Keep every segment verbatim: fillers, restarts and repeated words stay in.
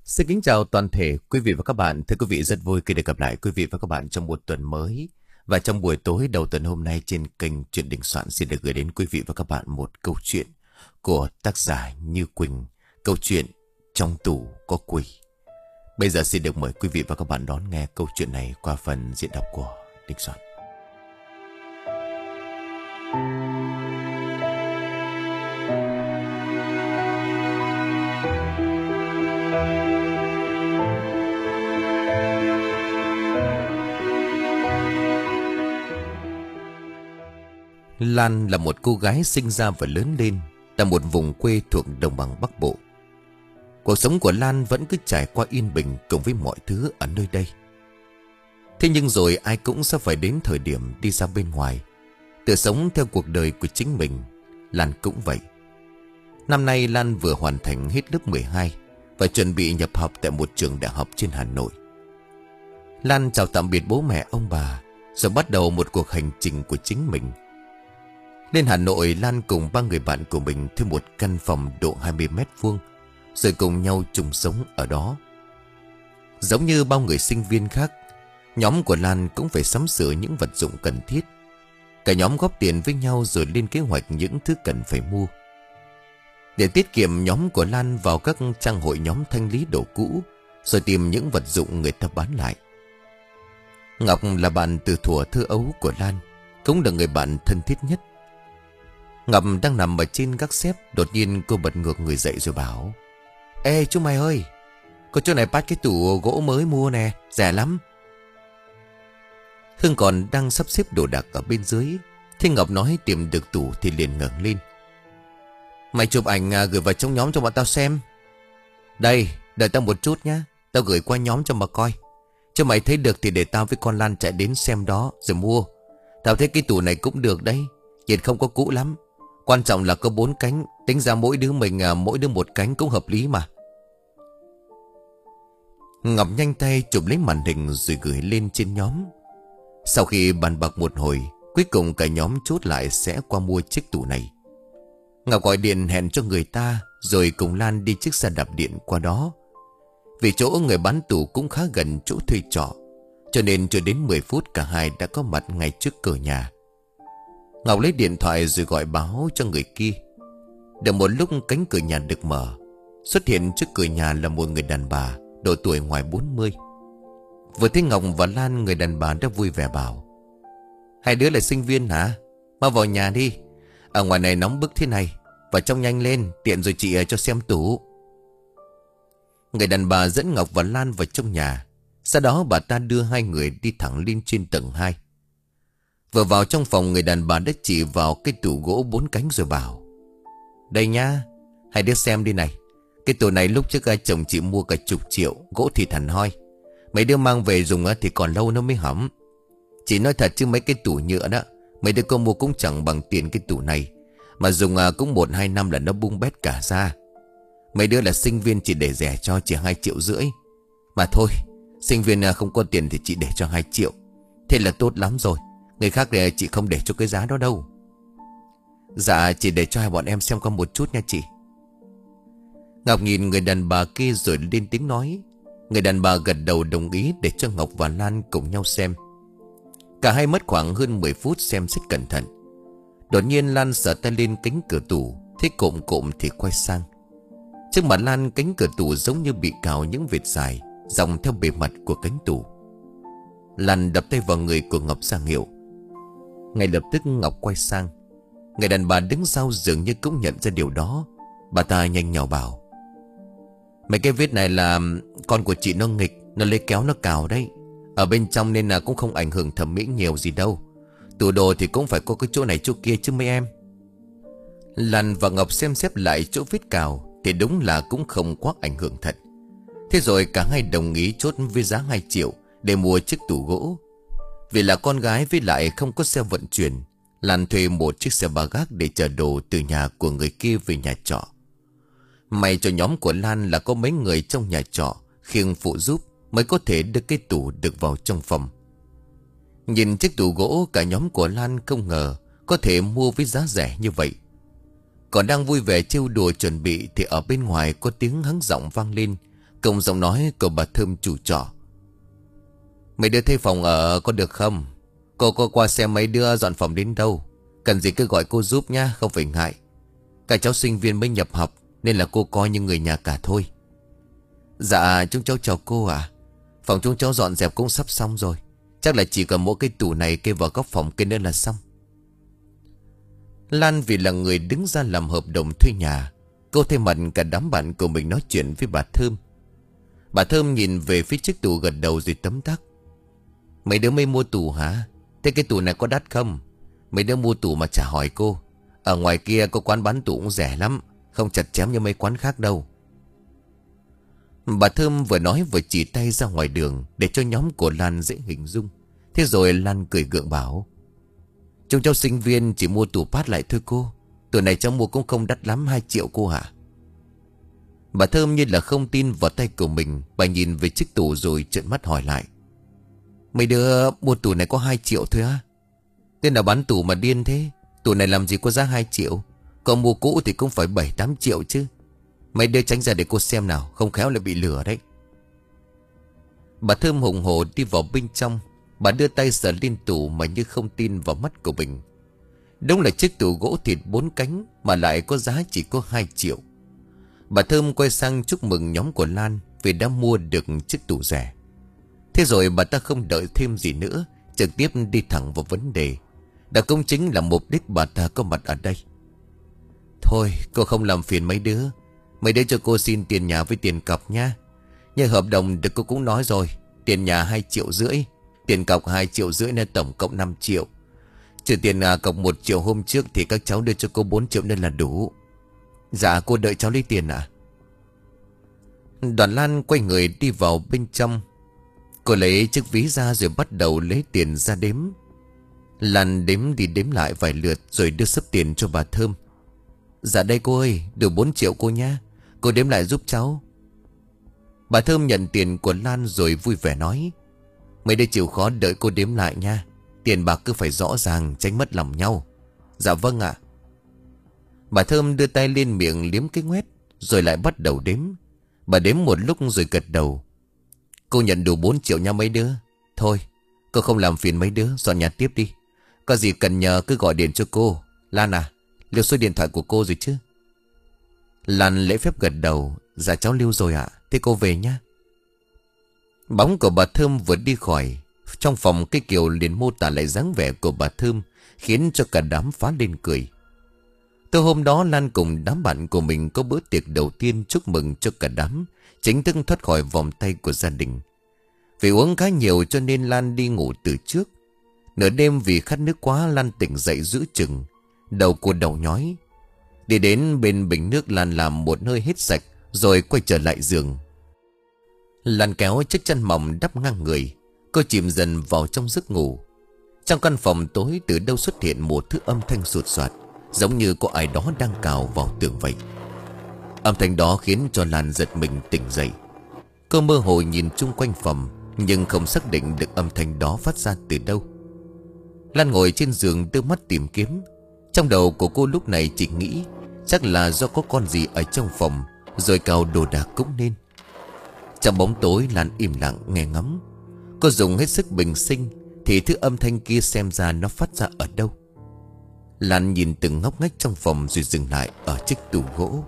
Xin kính chào toàn thể quý vị và các bạn. Thưa quý vị, rất vui khi được gặp lại quý vị và các bạn trong một tuần mới. Và trong buổi tối đầu tuần hôm nay trên kênh Chuyện Đình Soạn xin được gửi đến quý vị và các bạn một câu chuyện của tác giả Như Quỳnh. Câu chuyện Trong Tủ Có Quỷ. Bây giờ xin được mời quý vị và các bạn đón nghe câu chuyện này qua phần diễn đọc của Đình Soạn. Lan là một cô gái sinh ra và lớn lên tại một vùng quê thuộc đồng bằng Bắc Bộ. Cuộc sống của Lan vẫn cứ trải qua yên bình cùng với mọi thứ ở nơi đây. Thế nhưng rồi ai cũng sẽ phải đến thời điểm đi ra bên ngoài, tự sống theo cuộc đời của chính mình. Lan cũng vậy. Năm nay Lan vừa hoàn thành hết lớp mười hai và chuẩn bị nhập học tại một trường đại học trên Hà Nội. Lan chào tạm biệt bố mẹ ông bà, rồi bắt đầu một cuộc hành trình của chính mình. Lên Hà Nội, Lan cùng ba người bạn của mình thuê một căn phòng độ hai mươi mét vuông, rồi cùng nhau chung sống ở đó. Giống như bao người sinh viên khác, nhóm của Lan cũng phải sắm sửa những vật dụng cần thiết. Cả nhóm góp tiền với nhau rồi lên kế hoạch những thứ cần phải mua. Để tiết kiệm, nhóm của Lan vào các trang hội nhóm thanh lý đồ cũ, rồi tìm những vật dụng người ta bán lại. Ngọc là bạn từ thuở thơ ấu của Lan, cũng là người bạn thân thiết nhất. Ngọc đang nằm ở trên gác xếp, đột nhiên cô bật ngược người dậy rồi bảo: "Ê chúng mày ơi, có chỗ này bắt cái tủ gỗ mới mua nè, rẻ lắm." Hương còn đang sắp xếp đồ đạc ở bên dưới, thế Ngọc nói tìm được tủ thì liền ngẩng lên: "Mày chụp ảnh gửi vào trong nhóm cho bọn tao xem." "Đây, đợi tao một chút nhá, tao gửi qua nhóm cho mà coi. Cho mày thấy được thì để tao với con Lan chạy đến xem đó rồi mua. Tao thấy cái tủ này cũng được đấy, nhìn không có cũ lắm. Quan trọng là có bốn cánh, tính ra mỗi đứa mình à, mỗi đứa một cánh cũng hợp lý mà." Ngọc nhanh tay chụp lấy màn hình rồi gửi lên trên nhóm. Sau khi bàn bạc một hồi, cuối cùng cả nhóm chốt lại sẽ qua mua chiếc tủ này. Ngọc gọi điện hẹn cho người ta, rồi cùng Lan đi chiếc xe đạp điện qua đó. Vì chỗ người bán tủ cũng khá gần chỗ thuê trọ, cho nên chưa đến mười phút cả hai đã có mặt ngay trước cửa nhà. Ngọc lấy điện thoại rồi gọi báo cho người kia. Được một lúc cánh cửa nhà được mở. Xuất hiện trước cửa nhà là một người đàn bà độ tuổi ngoài bốn mươi. Vừa thấy Ngọc và Lan, người đàn bà đã vui vẻ bảo: "Hai đứa là sinh viên hả? Mau vào nhà đi. Ở ngoài này nóng bức thế này. Vào trong nhanh lên, tiện rồi chị cho xem tủ." Người đàn bà dẫn Ngọc và Lan vào trong nhà. Sau đó bà ta đưa hai người đi thẳng lên trên tầng hai. Vừa vào trong phòng, người đàn bà đã chỉ vào cái tủ gỗ bốn cánh rồi bảo: "Đây nhá, hai đứa xem đi này. Cái tủ này lúc trước chồng chị mua cả chục triệu, gỗ thì thằn hoi. Mấy đứa mang về dùng thì còn lâu nó mới hỏng. Chị nói thật chứ mấy cái tủ nhựa đó, mấy đứa con mua cũng chẳng bằng tiền cái tủ này. Mà dùng cũng một hai năm là nó bung bét cả ra. Mấy đứa là sinh viên, chị để rẻ cho chỉ hai triệu rưỡi. Mà thôi, sinh viên không có tiền thì chị để cho hai triệu. Thế là tốt lắm rồi. Người khác thì chị không để cho cái giá đó đâu." "Dạ, chỉ để cho hai bọn em xem qua một chút nha chị." Ngọc nhìn người đàn bà kia rồi lên tiếng nói. Người đàn bà gật đầu đồng ý để cho Ngọc và Lan cùng nhau xem. Cả hai mất khoảng hơn mười phút xem xét cẩn thận. Đột nhiên Lan sờ tay lên cánh cửa tủ, thấy cộm cộm thì quay sang. Trước mặt Lan, cánh cửa tủ giống như bị cào những vệt dài dòng theo bề mặt của cánh tủ. Lan đập tay vào người của Ngọc ra hiệu. Ngay lập tức Ngọc quay sang. Người đàn bà đứng sau dường như cũng nhận ra điều đó. Bà ta nhanh nhảu bảo: "Mấy cái vết này là con của chị nó nghịch, nó lấy kéo nó cào đấy. Ở bên trong nên là cũng không ảnh hưởng thẩm mỹ nhiều gì đâu. Tủ đồ thì cũng phải có cái chỗ này chỗ kia chứ mấy em." Lan và Ngọc xem xét lại chỗ vết cào thì đúng là cũng không quá ảnh hưởng thật. Thế rồi cả hai đồng ý chốt với giá hai triệu để mua chiếc tủ gỗ. Vì là con gái với lại không có xe vận chuyển, Lan thuê một chiếc xe ba gác để chở đồ từ nhà của người kia về nhà trọ. May cho nhóm của Lan là có mấy người trong nhà trọ khiêng phụ giúp mới có thể đưa cái tủ được vào trong phòng. Nhìn chiếc tủ gỗ, cả nhóm của Lan không ngờ có thể mua với giá rẻ như vậy. Còn đang vui vẻ trêu đùa chuẩn bị thì ở bên ngoài có tiếng hắng giọng vang lên Cùng giọng nói của bà Thơm chủ trọ. Mấy đứa thuê phòng ở có được không? Cô có qua xem mấy đứa dọn phòng đến đâu. Cần gì cứ gọi cô giúp nha, không phải ngại. Cả cháu sinh viên mới nhập học nên là cô coi như người nhà cả thôi. Dạ chúng cháu chào cô ạ. Phòng chúng cháu dọn dẹp cũng sắp xong rồi. Chắc là chỉ cần mỗi cái tủ này kê vào góc phòng kia nữa là xong. Lan vì là người đứng ra làm hợp đồng thuê nhà, cô thay mặt cả đám bạn của mình nói chuyện với bà Thơm. Bà Thơm nhìn về phía chiếc tủ gật đầu rồi tấm tắc. Mấy đứa mới mua tủ hả? Thế cái tủ này có đắt không? Mấy đứa mua tủ mà chả hỏi cô. Ở ngoài kia có quán bán tủ cũng rẻ lắm, không chặt chém như mấy quán khác đâu. Bà Thơm vừa nói vừa chỉ tay ra ngoài đường để cho nhóm của Lan dễ hình dung. Thế rồi Lan cười gượng bảo. Chúng cháu sinh viên chỉ mua tủ pát lại thôi cô. Tủ này cháu mua cũng không đắt lắm, hai triệu cô hả? Bà Thơm như là không tin vào tay của mình. Bà nhìn về chiếc tủ rồi trợn mắt hỏi lại. Mấy đứa mua tủ này có hai triệu thôi á? Tên nào bán tủ mà điên thế? Tủ này làm gì có giá hai triệu? Còn mua cũ thì cũng phải bảy tám triệu chứ. Mấy đứa tránh ra để cô xem nào, không khéo lại bị lừa đấy. Bà Thơm hùng hổ đi vào bên trong. Bà đưa tay sờ lên tủ mà như không tin vào mắt của mình. Đúng là chiếc tủ gỗ thịt bốn cánh mà lại có giá chỉ có hai triệu. Bà Thơm quay sang chúc mừng nhóm của Lan vì đã mua được chiếc tủ rẻ. Thế rồi bà ta không đợi thêm gì nữa, trực tiếp đi thẳng vào vấn đề. Đó cũng chính là mục đích bà ta có mặt ở đây. Thôi cô không làm phiền mấy đứa. Mấy đứa cho cô xin tiền nhà với tiền cọc nha. Như hợp đồng được cô cũng nói rồi. Tiền nhà hai triệu rưỡi, tiền cọc hai triệu rưỡi nên tổng cộng năm triệu. Trừ tiền à, cọc một triệu hôm trước thì các cháu đưa cho cô bốn triệu nên là đủ. Dạ cô đợi cháu lấy tiền ạ. Đoàn Lan quay người đi vào bên trong. Cô lấy chiếc ví ra rồi bắt đầu lấy tiền ra đếm. Lan đếm đi đếm lại vài lượt rồi đưa sấp tiền cho bà Thơm. Dạ đây cô ơi, đủ bốn triệu cô nha. Cô đếm lại giúp cháu. Bà Thơm nhận tiền của Lan rồi vui vẻ nói. Mấy đứa chịu khó đợi cô đếm lại nha. Tiền bạc cứ phải rõ ràng, tránh mất lòng nhau. Dạ vâng ạ. Bà Thơm đưa tay lên miệng liếm cái ngoét rồi lại bắt đầu đếm. Bà đếm một lúc rồi gật đầu. Cô nhận đủ bốn triệu nha mấy đứa. Thôi cô không làm phiền mấy đứa, dọn nhà tiếp đi. Có gì cần nhờ cứ gọi điện cho cô. Lan à, lưu số điện thoại của cô rồi chứ? Lan lễ phép gật đầu. Dạ cháu lưu rồi ạ. Thế cô về nhá. Bóng của bà Thơm vừa đi khỏi. Trong phòng cái Kiều liền mô tả lại dáng vẻ của bà Thơm, khiến cho cả đám phá lên cười. Từ hôm đó Lan cùng đám bạn của mình có bữa tiệc đầu tiên chúc mừng cho cả đám chính thức thoát khỏi vòng tay của gia đình. Vì uống khá nhiều cho nên Lan đi ngủ từ trước. Nửa đêm vì khát nước quá, Lan tỉnh dậy giữa chừng. Đầu cô đầu nhói. Đi đến bên bình nước, Lan làm một hơi hết sạch rồi quay trở lại giường. Lan kéo chiếc chăn mỏng đắp ngang người. Cô chìm dần vào trong giấc ngủ. Trong căn phòng tối từ đâu xuất hiện một thứ âm thanh sột soạt, giống như có ai đó đang cào vào tường vậy. Âm thanh đó khiến cho Lan giật mình tỉnh dậy. Cô mơ hồ nhìn chung quanh phòng, nhưng không xác định được âm thanh đó phát ra từ đâu. Lan ngồi trên giường đưa mắt tìm kiếm. Trong đầu của cô lúc này chỉ nghĩ chắc là do có con gì ở trong phòng rồi cào đồ đạc cũng nên. Trong bóng tối, Lan im lặng nghe ngắm. Cô dùng hết sức bình sinh thì thứ âm thanh kia xem ra nó phát ra ở đâu. Lan nhìn từng ngóc ngách trong phòng rồi dừng lại ở chiếc tủ gỗ.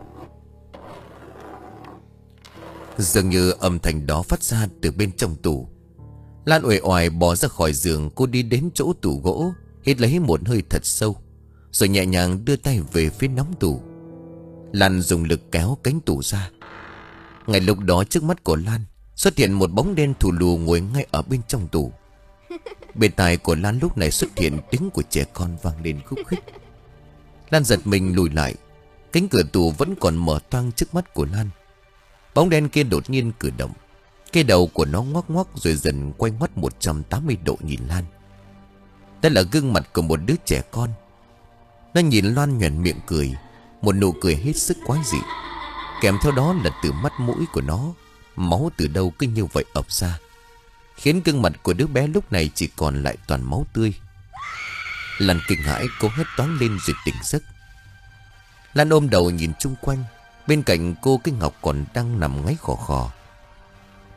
Dường như âm thanh đó phát ra từ bên trong tủ. Lan uể oải bò ra khỏi giường. Cô đi đến chỗ tủ gỗ, hít lấy một hơi thật sâu, rồi nhẹ nhàng đưa tay về phía nắm tủ. Lan dùng lực kéo cánh tủ ra. Ngay lúc đó trước mắt của Lan xuất hiện một bóng đen thù lù ngồi ngay ở bên trong tủ. Bên tai của Lan lúc này xuất hiện tiếng của trẻ con vang lên khúc khích. Lan giật mình lùi lại. Cánh cửa tủ vẫn còn mở toang trước mắt của Lan. Bóng đen kia đột nhiên cử động. Cái đầu của nó ngoắc ngoắc rồi dần quay ngoắt một trăm tám mươi độ nhìn Lan. Đó là gương mặt của một đứa trẻ con. Nó nhìn Lan nhoẻn miệng cười, một nụ cười hết sức quái dị. Kèm theo đó là từ mắt mũi của nó, máu từ đâu cứ như vậy ập ra, khiến gương mặt của đứa bé lúc này chỉ còn lại toàn máu tươi. Lan kinh hãi, cô hét toáng lên rồi tỉnh giấc. Lan ôm đầu nhìn chung quanh. Bên cạnh cô cái Ngọc còn đang nằm ngáy khò khò.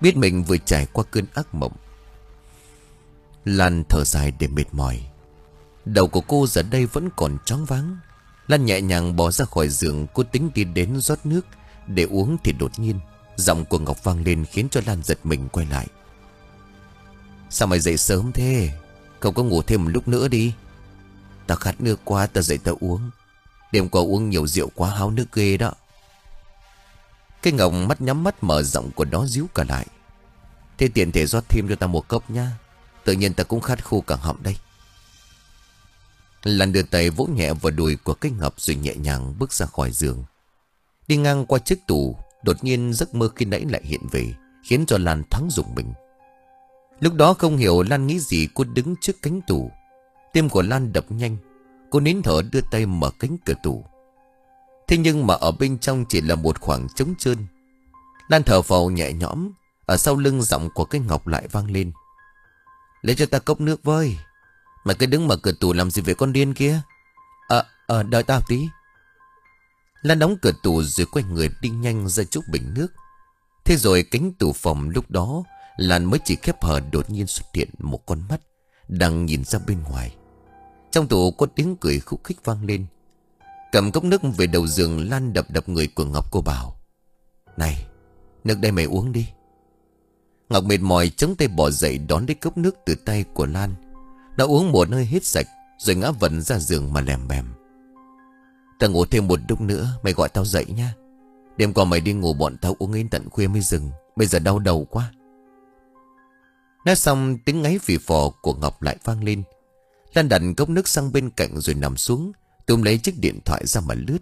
biết mình vừa trải qua cơn ác mộng. Lan thở dài để mệt mỏi. Đầu của cô giờ đây vẫn còn choáng váng. Lan nhẹ nhàng bò ra khỏi giường. Cô tính đi đến rót nước để uống thì đột nhiên giọng của Ngọc vang lên khiến cho Lan giật mình quay lại. Sao mày dậy sớm thế? Không có ngủ thêm một lúc nữa đi. Tao khát nước quá, tao dậy tao uống. Đêm qua uống nhiều rượu quá háo nước ghê đó. Cái Ngọc mắt nhắm mắt mở giọng của nó díu cả lại. Thế tiện thể rót thêm cho tao một cốc nha. Tự nhiên tao cũng khát khô cả họng đây. Lan đưa tay vỗ nhẹ vào đùi của cái Ngọc rồi nhẹ nhàng bước ra khỏi giường. Đi ngang qua chiếc tủ, đột nhiên giấc mơ khi nãy lại hiện về, khiến cho Lan thoáng rùng mình. Lúc đó không hiểu Lan nghĩ gì, cô đứng trước cánh tủ. Tim của Lan đập nhanh. Cô nín thở đưa tay mở cánh cửa tủ. Thế nhưng mà ở bên trong chỉ là một khoảng trống trơn. Lan thở phào nhẹ nhõm. Ở sau lưng giọng của cái Ngọc lại vang lên. Lấy cho ta cốc nước với. Mày cứ đứng mở cửa tủ làm gì vậy con điên kia? Ờ, ờ, đợi tao tí. Lan đóng cửa tủ rồi quay người đi nhanh ra chỗ bình nước. Thế rồi cánh tủ phòng lúc đó Lan mới chỉ khép hờ, đột nhiên xuất hiện một con mắt đang nhìn ra bên ngoài. Trong tủ có tiếng cười khúc khích vang lên. Cầm cốc nước về đầu giường, Lan đập đập người của Ngọc. Cô bảo: Này, nước đây mày uống đi. Ngọc mệt mỏi chống tay bỏ dậy đón lấy cốc nước từ tay của Lan. Nó uống một hơi hết sạch rồi ngã vần ra giường mà lèm bèm. Tao ngủ thêm một lúc nữa, mày gọi tao dậy nha. Đêm qua mày đi ngủ bọn tao uống đến tận khuya mới dừng. Bây giờ đau đầu quá. Nói xong tiếng ngáy phì phò của Ngọc lại vang lên. Lan đặt cốc nước sang bên cạnh rồi nằm xuống, túm lấy chiếc điện thoại ra mà lướt.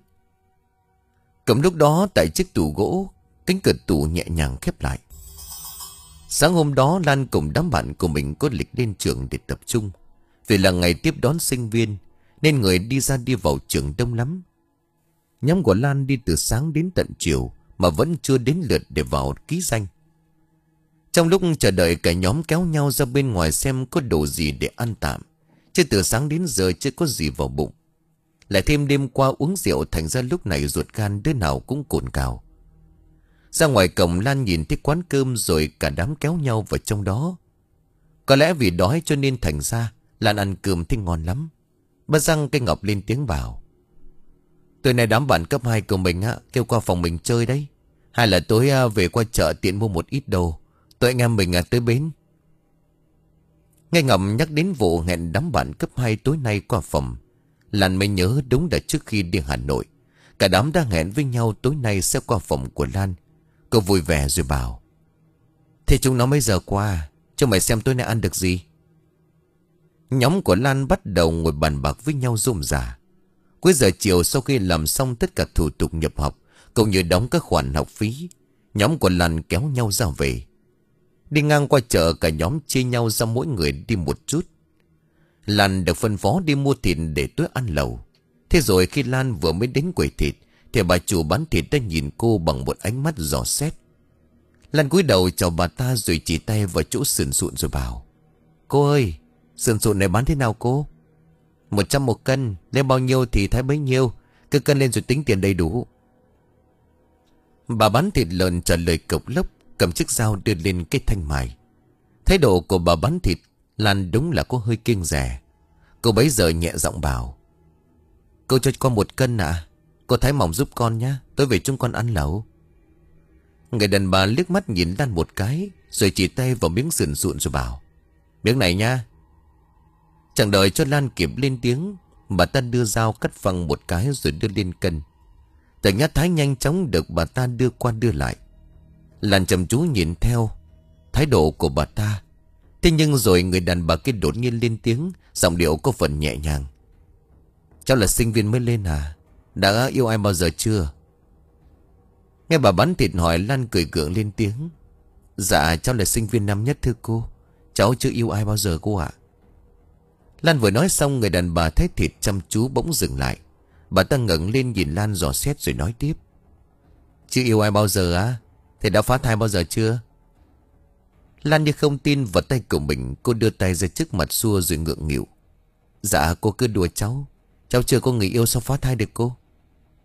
Cầm lúc đó tại chiếc tủ gỗ, cánh cửa tủ nhẹ nhàng khép lại. Sáng hôm đó Lan cùng đám bạn của mình có lịch lên trường để tập trung. Vì là ngày tiếp đón sinh viên nên người đi ra đi vào trường đông lắm. Nhóm của Lan đi từ sáng đến tận chiều mà vẫn chưa đến lượt để vào ký danh. Trong lúc chờ đợi, cả nhóm kéo nhau ra bên ngoài xem có đồ gì để ăn tạm. Chứ từ sáng đến giờ chưa có gì vào bụng. Lại thêm đêm qua uống rượu, thành ra lúc này ruột gan đứa nào cũng cồn cào. Ra ngoài cổng, Lan nhìn thấy quán cơm rồi cả đám kéo nhau vào trong đó. Có lẽ vì đói cho nên thành ra Lan ăn cơm thấy ngon lắm. Bất răng cái Ngọc lên tiếng bảo: Tối nay đám bạn cấp hai của mình á kêu qua phòng mình chơi đấy. Hay là tối à, về qua chợ tiện mua một ít đồ. Tụi anh em mình à, tới bến. Nghe Ngọc nhắc đến vụ hẹn đám bạn cấp hai tối nay qua phòng, Lan mới nhớ đúng là trước khi đi Hà Nội, cả đám đã hẹn với nhau tối nay sẽ qua phòng của Lan. Cô vui vẻ rồi bảo: Thế chúng nó mấy giờ qua? Cho mày xem tối nay ăn được gì. Nhóm của Lan bắt đầu ngồi bàn bạc với nhau rôm rả. Cuối giờ chiều, sau khi làm xong tất cả thủ tục nhập học cũng như đóng các khoản học phí, nhóm của Lan kéo nhau ra về. Đi ngang qua chợ, cả nhóm chia nhau ra mỗi người đi một chút. Lan được phân phó đi mua thịt để tối ăn lẩu. Thế rồi khi Lan vừa mới đến quầy thịt thì bà chủ bán thịt đã nhìn cô bằng một ánh mắt dò xét. Lan cúi đầu chào bà ta rồi chỉ tay vào chỗ sườn sụn rồi bảo: Cô ơi, sườn sụn này bán thế nào cô? Một trăm một cân, lấy bao nhiêu thì thái bấy nhiêu. Cứ cân lên rồi tính tiền đầy đủ. Bà bán thịt lợn trả lời cộc lốc, cầm chiếc dao đưa lên cái thanh mài. Thái độ của bà bán thịt Lan đúng là có hơi kiêng dè. Cô bấy giờ nhẹ giọng bảo: Cô cho con một cân ạ. À? Cô thái mỏng giúp con nhá, tối về chúng con ăn lẩu. Người đàn bà liếc mắt nhìn Lan một cái rồi chỉ tay vào miếng sườn sụn rồi bảo: Miếng này nha. Chẳng đợi cho Lan kịp lên tiếng, bà ta đưa dao cắt phăng một cái rồi đưa lên cân. Từng nhát thái nhanh chóng được bà ta đưa qua đưa lại. Lan chăm chú nhìn theo thái độ của bà ta. Thế nhưng rồi người đàn bà kia đột nhiên lên tiếng, giọng điệu có phần nhẹ nhàng: Cháu là sinh viên mới lên à? Đã yêu ai bao giờ chưa? Nghe bà bán thịt hỏi, Lan cười gượng lên tiếng: Dạ cháu là sinh viên năm nhất thưa cô. Cháu chưa yêu ai bao giờ cô ạ. Lan vừa nói xong, người đàn bà thấy thịt chăm chú bỗng dừng lại. Bà ta ngẩng lên nhìn Lan dò xét rồi nói tiếp: Chưa yêu ai bao giờ á? Thế đã phá thai bao giờ chưa? Lan như không tin vào tay của mình. Cô đưa tay ra trước mặt xua rồi ngượng nghịu: Dạ cô cứ đùa cháu. Cháu chưa có người yêu sao phá thai được cô?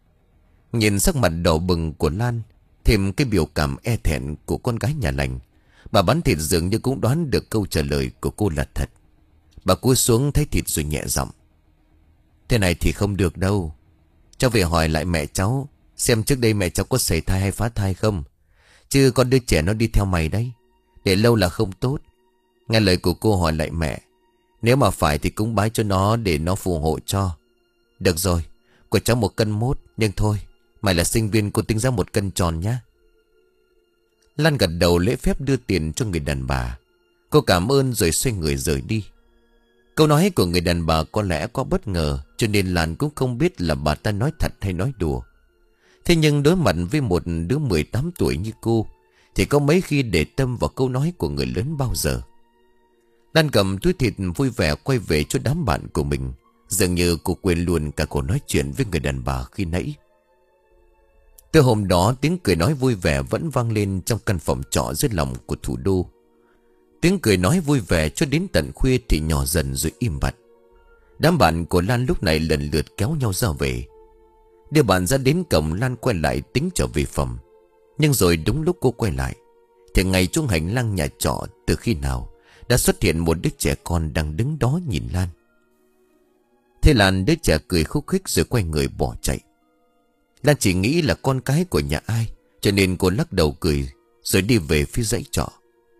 Nhìn sắc mặt đỏ bừng của Lan, thêm cái biểu cảm e thẹn của con gái nhà lành, Bà bán thịt dường như cũng đoán được câu trả lời của cô là thật. Bà cúi xuống thấy thịt rồi nhẹ giọng: "Thế này thì không được đâu. Cháu về hỏi lại mẹ cháu, xem trước đây mẹ cháu có sảy thai hay phá thai không. Chứ con đứa trẻ nó đi theo mày đấy, để lâu là không tốt. Nghe lời của cô hỏi lại mẹ, nếu mà phải thì cúng bái cho nó để nó phù hộ cho. Được rồi, của cháu một cân mốt. Nhưng thôi, mày là sinh viên, cô tính ra một cân tròn nhá." Lan gật đầu lễ phép đưa tiền cho người đàn bà. Cô cảm ơn rồi xoay người rời đi. Câu nói của người đàn bà có lẽ có bất ngờ, cho nên Lan cũng không biết là bà ta nói thật hay nói đùa. Thế nhưng đối mặt với một đứa mười tám tuổi như cô, thì có mấy khi để tâm vào câu nói của người lớn bao giờ. Lan cầm túi thịt vui vẻ quay về cho đám bạn của mình. Dường như cô quên luôn cả cuộc nói chuyện với người đàn bà khi nãy. Từ hôm đó, tiếng cười nói vui vẻ vẫn vang lên trong căn phòng trọ dưới lòng của thủ đô. Tiếng cười nói vui vẻ cho đến tận khuya thì nhỏ dần rồi im bặt. Đám bạn của Lan lúc này lần lượt kéo nhau ra về. Đưa bạn ra đến cổng, Lan quay lại tính trở về phòng. Nhưng rồi đúng lúc cô quay lại thì ngay trong hành lang nhà trọ, từ khi nào đã xuất hiện một đứa trẻ con đang đứng đó nhìn Lan. Thế Lan, đứa trẻ cười khúc khích rồi quay người bỏ chạy. Lan chỉ nghĩ là con cái của nhà ai, cho nên cô lắc đầu cười rồi đi về phía dãy trọ.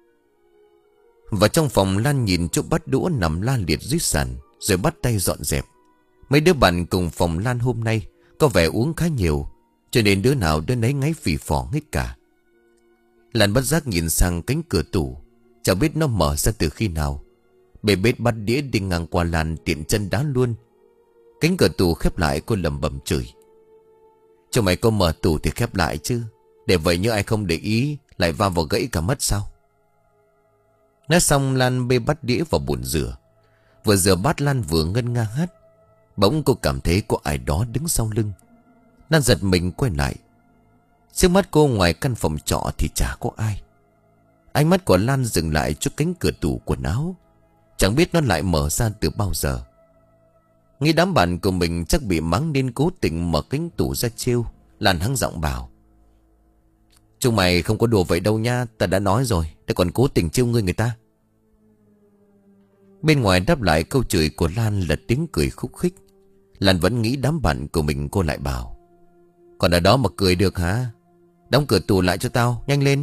Và trong phòng, Lan nhìn chỗ bát đũa nằm la liệt dưới sàn rồi bắt tay dọn dẹp. Mấy đứa bạn cùng phòng Lan hôm nay có vẻ uống khá nhiều, cho nên đứa nào đứa nấy ngáy phì phò hết cả. Lan bất giác nhìn sang cánh cửa tủ, chẳng biết nó mở ra từ khi nào. Bê bết bát đĩa đi ngang qua Lan tiện chân đá luôn. Cánh cửa tủ khép lại, cô lẩm bẩm chửi: "Cho mày có mở tủ thì khép lại chứ, để vậy như ai không để ý lại va vào gãy cả mất sao?" Nói xong, Lan bê bát đĩa vào bồn rửa. Vừa rửa bát, Lan vừa ngân nga hát. Bỗng cô cảm thấy có ai đó đứng sau lưng. Lan giật mình quay lại. Trước mắt cô ngoài căn phòng trọ thì chả có ai. Ánh mắt của Lan dừng lại trước cánh cửa tủ quần áo. Chẳng biết nó lại mở ra từ bao giờ. Nghĩ đám bạn của mình chắc bị mắng nên cố tình mở cánh tủ ra trêu. Lan hắng giọng bảo: "Chúng mày không có đùa vậy đâu nha, ta đã nói rồi, ta còn cố tình trêu ngươi người ta." Bên ngoài đáp lại câu chửi của Lan là tiếng cười khúc khích. Lan vẫn nghĩ đám bạn của mình, cô lại bảo: "Còn ở đó mà cười được hả? Đóng cửa tủ lại cho tao, nhanh lên."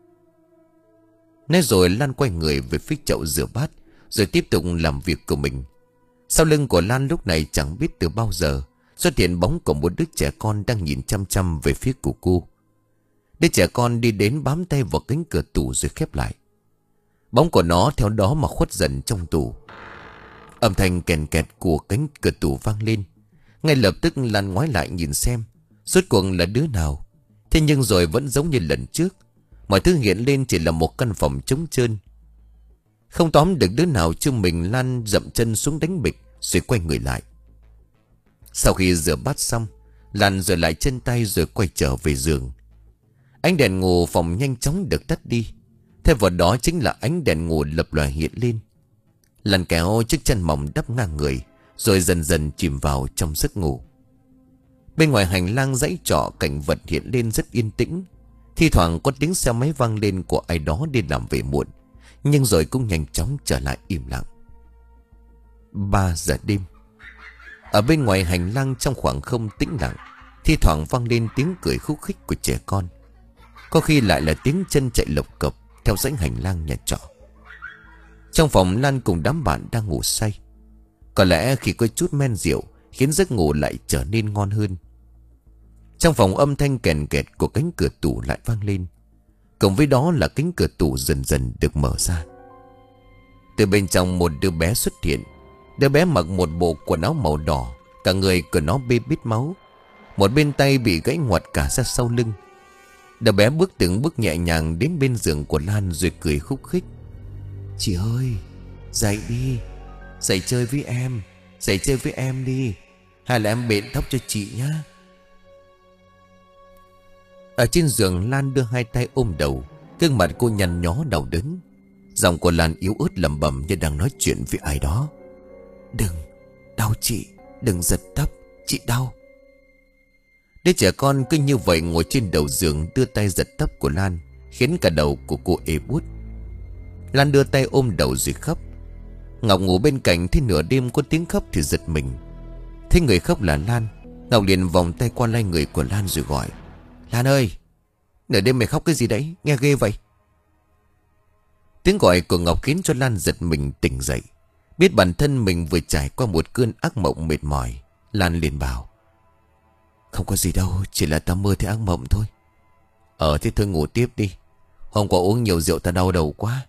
Nói rồi Lan quay người về phía chậu rửa bát rồi tiếp tục làm việc của mình. Sau lưng của Lan lúc này chẳng biết từ bao giờ xuất hiện bóng của một đứa trẻ con đang nhìn chăm chăm về phía của cô. Đứa trẻ con đi đến bám tay vào cánh cửa tủ rồi khép lại. Bóng của nó theo đó mà khuất dần trong tủ. Âm thanh kèn kẹt của cánh cửa tủ vang lên. Ngay lập tức Lan ngoái lại nhìn xem rốt cuộc là đứa nào. Thế nhưng rồi vẫn giống như lần trước, mọi thứ hiện lên chỉ là một căn phòng trống trơn. Không tóm được đứa nào chứ mình, Lan dậm chân xuống đánh bịch rồi quay người lại. Sau khi rửa bát xong, Lan rồi lại chân tay rồi quay trở về giường. Ánh đèn ngủ phòng nhanh chóng được tắt đi. Thay vào đó chính là ánh đèn ngủ lập lòe hiện lên. Lan kéo chiếc chân mỏng đắp ngang người rồi dần dần chìm vào trong giấc ngủ. Bên ngoài hành lang dãy trọ, cảnh vật hiện lên rất yên tĩnh. Thi thoảng có tiếng xe máy vang lên của ai đó đi làm về muộn, nhưng rồi cũng nhanh chóng trở lại im lặng. Ba giờ đêm. Ở bên ngoài hành lang trong khoảng không tĩnh lặng, thi thoảng vang lên tiếng cười khúc khích của trẻ con. Có khi lại là tiếng chân chạy lộc cộc theo dãy hành lang nhà trọ. Trong phòng, Lan cùng đám bạn đang ngủ say. Có lẽ khi có chút men rượu khiến giấc ngủ lại trở nên ngon hơn. Trong phòng, âm thanh kèn kẹt của cánh cửa tủ lại vang lên. Cùng với đó là cánh cửa tủ dần dần được mở ra. Từ bên trong một đứa bé xuất hiện. Đứa bé mặc một bộ quần áo màu đỏ, cả người của nó bê bết máu. Một bên tay bị gãy ngoặt cả ra sau lưng. Đứa bé bước từng bước nhẹ nhàng đến bên giường của Lan rồi cười khúc khích: "Chị ơi, dậy đi, dậy chơi với em, dậy chơi với em đi, hay là em bện tóc cho chị nhá." Ở trên giường, Lan đưa hai tay ôm đầu, gương mặt cô nhăn nhó đau đớn. Giọng của Lan yếu ớt lẩm bẩm như đang nói chuyện với ai đó: "Đừng, đau chị, đừng giật tóc, chị đau." Đứa trẻ con cứ như vậy ngồi trên đầu giường đưa tay giật tóc của Lan, khiến cả đầu của cô ê buốt. Lan đưa tay ôm đầu rồi khóc. Ngọc ngủ bên cạnh, thấy nửa đêm có tiếng khóc thì giật mình. Thấy người khóc là Lan, Ngọc liền vòng tay qua lai người của Lan rồi gọi: Lan ơi, nửa đêm mày khóc cái gì đấy, nghe ghê vậy. Tiếng gọi của Ngọc khiến cho Lan giật mình tỉnh dậy. Biết bản thân mình vừa trải qua một cơn ác mộng mệt mỏi, Lan liền bảo: Không có gì đâu, chỉ là ta mơ thấy ác mộng thôi. Ờ thế thôi ngủ tiếp đi, hôm qua uống nhiều rượu ta đau đầu quá.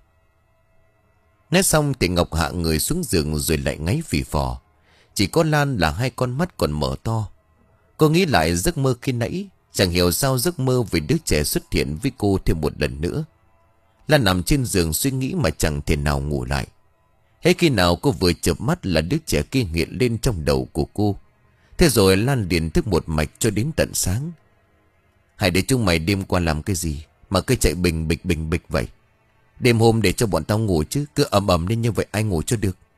Nói xong thì Ngọc hạ người xuống giường rồi lại ngáy phì phò. Chỉ có Lan là hai con mắt còn mở to. Cô nghĩ lại giấc mơ khi nãy. Chẳng hiểu sao giấc mơ về đứa trẻ xuất hiện với cô thêm một lần nữa. Lan nằm trên giường suy nghĩ mà chẳng thể nào ngủ lại. Hết khi nào cô vừa chợp mắt là đứa trẻ kia hiện lên trong đầu của cô. Thế rồi Lan liền thức một mạch cho đến tận sáng. Hai đứa chúng mày đêm qua làm cái gì mà cứ chạy bình bịch bình bịch vậy? Đêm hôm để cho bọn tao ngủ chứ, cứ ầm ầm lên như vậy ai ngủ cho được.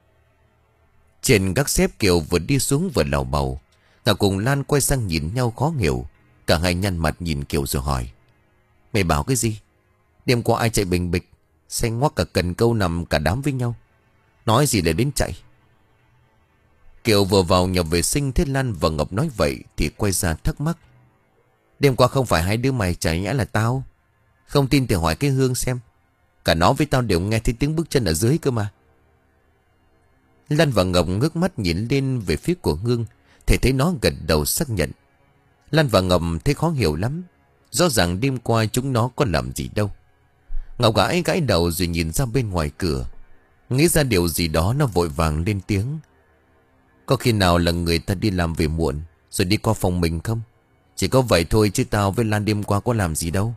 Trên gác xếp Kiều vừa đi xuống vừa lào bầu. Cả cùng Lan quay sang nhìn nhau khó hiểu. Cả hai nhăn mặt nhìn Kiều rồi hỏi: Mày bảo cái gì? Đêm qua ai chạy bình bịch, xanh ngoắc cả cần câu nằm cả đám với nhau, nói gì để đến chạy? Kiều vừa vào nhà vệ sinh thấy Lan và Ngọc nói vậy thì quay ra thắc mắc: Đêm qua không phải hai đứa mày chả nhẽ là tao? Không tin thì hỏi cái Hương xem. Cả nó với tao đều nghe thấy tiếng bước chân ở dưới cơ mà. Lan và Ngọc ngước mắt nhìn lên về phía của Hương, thì thấy nó gật đầu xác nhận. Lan và Ngọc thấy khó hiểu lắm. Rõ ràng đêm qua chúng nó có làm gì đâu. Ngọc gãi gãi đầu rồi nhìn ra bên ngoài cửa. Nghĩ ra điều gì đó nó vội vàng lên tiếng: Có khi nào là người ta đi làm về muộn rồi đi qua phòng mình không? Chỉ có vậy thôi chứ tao với Lan đêm qua có làm gì đâu.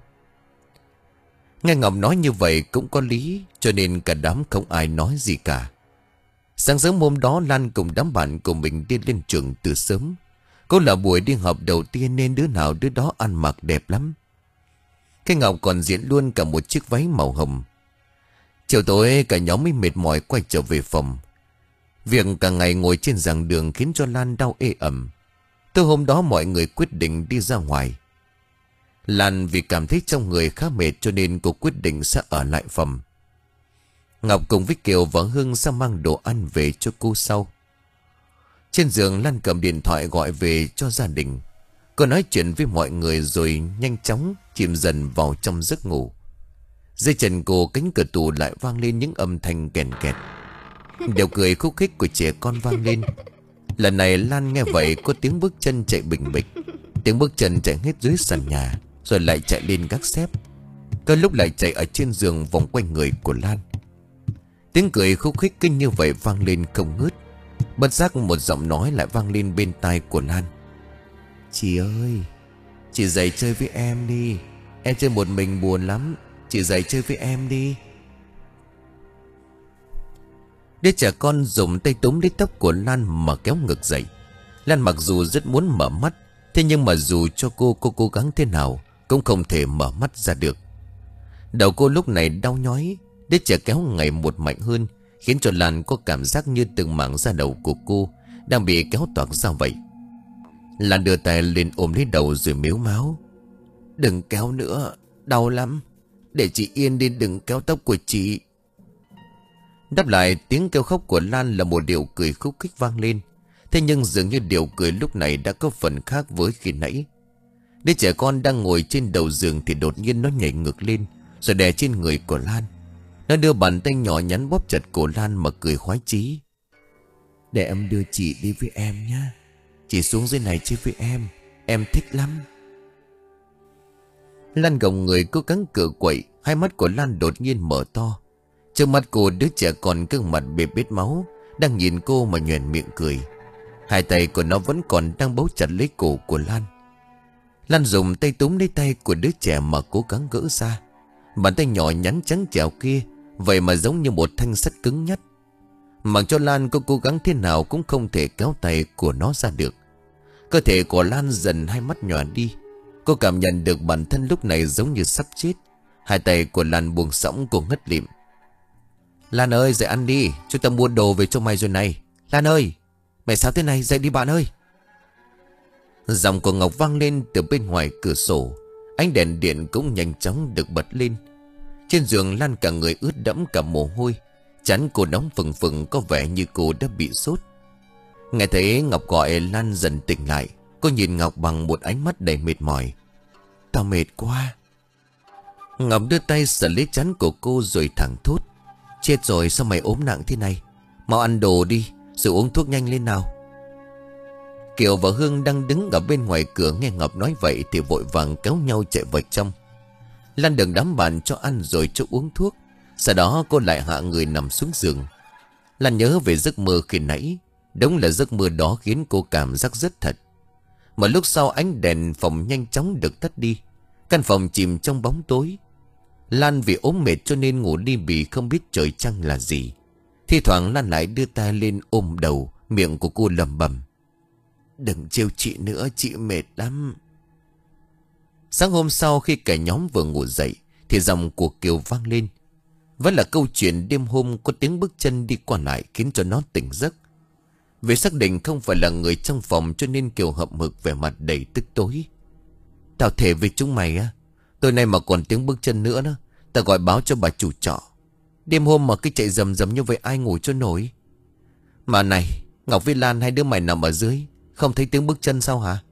Nghe Ngọc nói như vậy cũng có lý, cho nên cả đám không ai nói gì cả. Sáng sớm hôm đó Lan cùng đám bạn của mình đi lên trường từ sớm. Có là buổi đi học đầu tiên nên đứa nào đứa đó ăn mặc đẹp lắm. Cái Ngọc còn diện luôn cả một chiếc váy màu hồng. Chiều tối cả nhóm mới mệt mỏi quay trở về phòng. Việc cả ngày ngồi trên giảng đường khiến cho Lan đau ê ẩm. Từ hôm đó mọi người quyết định đi ra ngoài. Lan vì cảm thấy trong người khá mệt cho nên cô quyết định sẽ ở lại phòng. Ngọc cùng với Kiều và Hương sẽ mang đồ ăn về cho cô sau. Trên giường Lan cầm điện thoại gọi về cho gia đình. Cô nói chuyện với mọi người rồi nhanh chóng chìm dần vào trong giấc ngủ. Dưới chân cô cánh cửa tủ lại vang lên những âm thanh kèn kẹt. Đều cười khúc khích của trẻ con vang lên. Lần này Lan nghe vậy có tiếng bước chân chạy bình bịch. Tiếng bước chân chạy hết dưới sàn nhà, rồi lại chạy lên gác xếp. Có lúc lại chạy ở trên giường vòng quanh người của Lan. Tiếng cười khúc khích kinh như vậy vang lên không ngớt. Bất giác một giọng nói lại vang lên bên tai của Lan: Chị ơi, chị dậy chơi với em đi. Em chơi một mình buồn lắm, chị dậy chơi với em đi. Đứa trẻ con dùng tay túm lấy tóc của Lan mà kéo ngược dậy. Lan mặc dù rất muốn mở mắt, thế nhưng mà dù cho cô cô cố gắng thế nào cũng không thể mở mắt ra được. Đầu cô lúc này đau nhói. Đứa trẻ kéo ngày một mạnh hơn, khiến cho Lan có cảm giác như từng mảng da đầu của cô đang bị kéo toạc ra vậy. Lan đưa tay lên ôm lấy đầu rồi mếu máo: Đừng kéo nữa, đau lắm. Để chị yên đi, đừng kéo tóc của chị. Đáp lại tiếng kêu khóc của Lan là một điệu cười khúc khích vang lên. Thế nhưng dường như điệu cười lúc này đã có phần khác với khi nãy. Đứa trẻ con đang ngồi trên đầu giường thì đột nhiên nó nhảy ngược lên, rồi đè trên người của Lan. Nó đưa bàn tay nhỏ nhắn bóp chặt cổ Lan mà cười khoái chí: Để em đưa chị đi với em nhé. Chị xuống dưới này chơi với em, em thích lắm. Lan gồng người cố gắng cựa quậy. Hai mắt của Lan đột nhiên mở to. Trước mắt cô, đứa trẻ còn gương mặt bê bết máu đang nhìn cô mà nhoẻn miệng cười. Hai tay của nó vẫn còn đang bấu chặt lấy cổ của Lan. Lan dùng tay túm lấy tay của đứa trẻ mà cố gắng gỡ ra. Bàn tay nhỏ nhắn trắng trẻo kia vậy mà giống như một thanh sắt cứng nhắc. Mặc cho Lan có cố gắng thế nào cũng không thể kéo tay của nó ra được. Cơ thể của Lan dần hai mắt nhòa đi. Cô cảm nhận được bản thân lúc này giống như sắp chết. Hai tay của Lan buông sõng, cô ngất lịm. Lan ơi, dậy ăn đi, chúng ta mua đồ về cho mày rồi này. Lan ơi, mày sao thế này, dậy đi bạn ơi. Giọng của Ngọc vang lên từ bên ngoài cửa sổ. Ánh đèn điện cũng nhanh chóng được bật lên. Trên giường Lan cả người ướt đẫm cả mồ hôi. Trán cô nóng phừng phừng, có vẻ như cô đã bị sốt. Nghe thấy Ngọc gọi, Lan dần tỉnh lại. Cô nhìn Ngọc bằng một ánh mắt đầy mệt mỏi. Tao mệt quá. Ngọc đưa tay sờ lấy trán của cô rồi thẳng thốt. Chết rồi, sao mày ốm nặng thế này? Mau ăn đồ đi, rồi uống thuốc nhanh lên nào. Kiều và Hương đang đứng ở bên ngoài cửa nghe Ngọc nói vậy thì vội vàng kéo nhau chạy vào trong. Lan đừng đám bạn cho ăn rồi cho uống thuốc. Sau đó cô lại hạ người nằm xuống giường. Lan nhớ về giấc mơ khi nãy. Đúng là giấc mơ đó khiến cô cảm giác rất thật. Một lúc sau ánh đèn phòng nhanh chóng được tắt đi. Căn phòng chìm trong bóng tối. Lan vì ốm mệt cho nên ngủ đi bì không biết trời trăng là gì. Thi thoảng Lan lại đưa tay lên ôm đầu. Miệng của cô lẩm bẩm. Đừng trêu chị nữa, chị mệt lắm. Sáng hôm sau khi cả nhóm vừa ngủ dậy thì giọng của Kiều vang lên. Vẫn là câu chuyện đêm hôm có tiếng bước chân đi qua lại khiến cho nó tỉnh giấc. Vì xác định không phải là người trong phòng cho nên Kiều hậm hực vẻ mặt đầy tức tối. Tao thề với chúng mày á, tối nay mà còn tiếng bước chân nữa đó, tao gọi báo cho bà chủ trọ. Đêm hôm mà cứ chạy rầm rầm như vậy ai ngủ cho nổi. Mà này, Ngọc với Lan hai đứa mày nằm ở dưới, không thấy tiếng bước chân sao hả?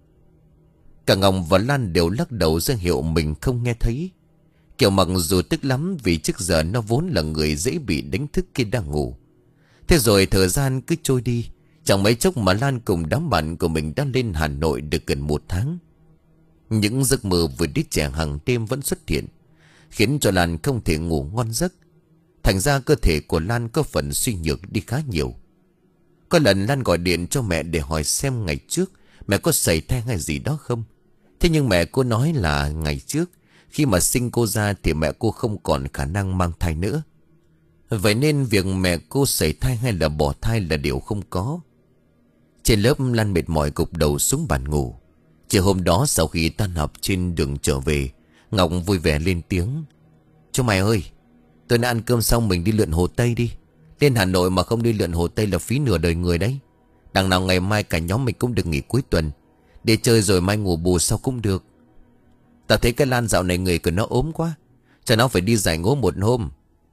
Cả Ngọc và Lan đều lắc đầu ra hiệu mình không nghe thấy. Kiều mặc dù tức lắm vì trước giờ nó vốn là người dễ bị đánh thức khi đang ngủ. Thế rồi thời gian cứ trôi đi. Chẳng mấy chốc mà Lan cùng đám bạn của mình đã lên Hà Nội được gần một tháng. Những giấc mơ vừa đít trẻ hàng đêm vẫn xuất hiện, khiến cho Lan không thể ngủ ngon giấc. Thành ra cơ thể của Lan có phần suy nhược đi khá nhiều. Có lần Lan gọi điện cho mẹ để hỏi xem ngày trước mẹ có sảy thai hay gì đó không. Thế nhưng mẹ cô nói là ngày trước khi mà sinh cô ra thì mẹ cô không còn khả năng mang thai nữa. Vậy nên việc mẹ cô sảy thai hay là bỏ thai là điều không có. Trên lớp Lan mệt mỏi gục đầu xuống bàn ngủ. Chiều hôm đó sau khi tan học trên đường trở về, Ngọc vui vẻ lên tiếng. Chúng mày ơi, tôi đã ăn cơm xong mình đi lượn Hồ Tây đi. Lên Hà Nội mà không đi lượn Hồ Tây là phí nửa đời người đấy. Đằng nào ngày mai cả nhóm mình cũng được nghỉ cuối tuần. Để chơi rồi mai ngủ bù sau cũng được. Tao thấy cái Lan dạo này người của nó ốm quá, cho nó phải đi giải ngố một hôm.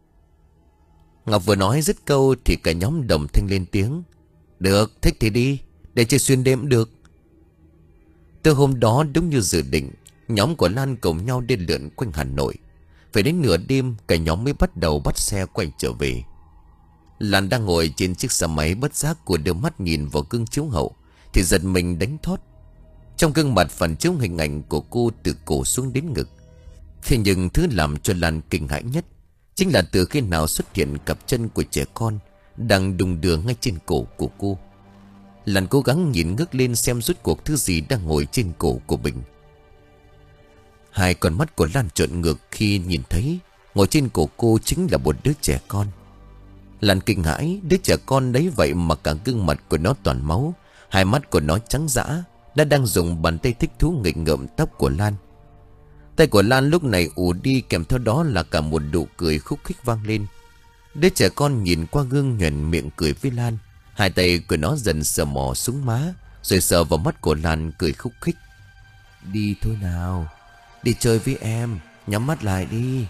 Ngọc vừa nói dứt câu thì cả nhóm đồng thanh lên tiếng. Được, thích thì đi, để chơi xuyên đêm cũng được. Từ hôm đó đúng như dự định, nhóm của Lan cùng nhau đi lượn quanh Hà Nội. Phải đến nửa đêm cả nhóm mới bắt đầu bắt xe quay trở về. Lan đang ngồi trên chiếc xe máy bất giác của đưa mắt nhìn vào gương chiếu hậu thì giật mình đánh thót. Trong gương mặt phản chiếu hình ảnh của cô từ cổ xuống đến ngực. Thế nhưng thứ làm cho Lan kinh hãi nhất chính là từ khi nào xuất hiện cặp chân của trẻ con đang đung đưa ngay trên cổ của cô. Lan cố gắng nhìn ngước lên xem rốt cuộc thứ gì đang ngồi trên cổ của mình. Hai con mắt của Lan trợn ngược khi nhìn thấy ngồi trên cổ cô chính là một đứa trẻ con. Lan kinh hãi, đứa trẻ con đấy vậy mà cả gương mặt của nó toàn máu, hai mắt của nó trắng dã. Nó đang dùng bàn tay thích thú nghịch ngợm tóc của Lan. Tay của Lan lúc này ù đi, kèm theo đó là cả một nụ cười khúc khích vang lên. Đứa trẻ con nhìn qua gương nhoẻn miệng cười với Lan. Hai tay của nó dần sờ mò xuống má, rồi sờ vào mắt của Lan cười khúc khích. Đi thôi nào, đi chơi với em, nhắm mắt lại đi.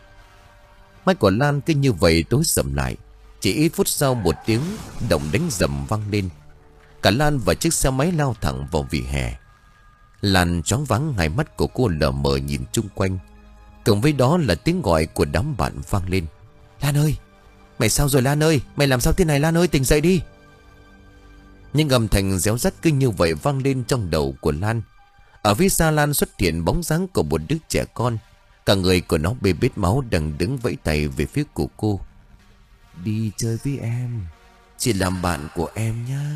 Mắt của Lan cứ như vậy tối sầm lại. Chỉ ít phút sau một tiếng động đánh rầm vang lên. Cả Lan và chiếc xe máy lao thẳng vào vỉa hè. Lan choáng váng, hai mắt của cô lờ mờ nhìn chung quanh. Cộng với đó là tiếng gọi của đám bạn vang lên. Lan ơi, mày sao rồi Lan ơi, mày làm sao thế này Lan ơi, tỉnh dậy đi. Nhưng âm thanh réo rắt cứ như vậy vang lên trong đầu của Lan. Ở phía xa Lan xuất hiện bóng dáng của một đứa trẻ con. Cả người của nó bê bết máu đang đứng vẫy tay về phía của cô. Đi chơi với em, chỉ làm bạn của em nhá.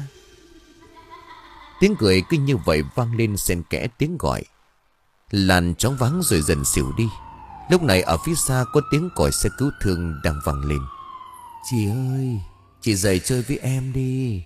Tiếng cười cứ như vậy vang lên xen kẽ tiếng gọi. Lan choáng váng rồi dần xỉu đi. Lúc này ở phía xa có tiếng còi xe cứu thương đang vang lên. Chị ơi, chị dậy chơi với em đi.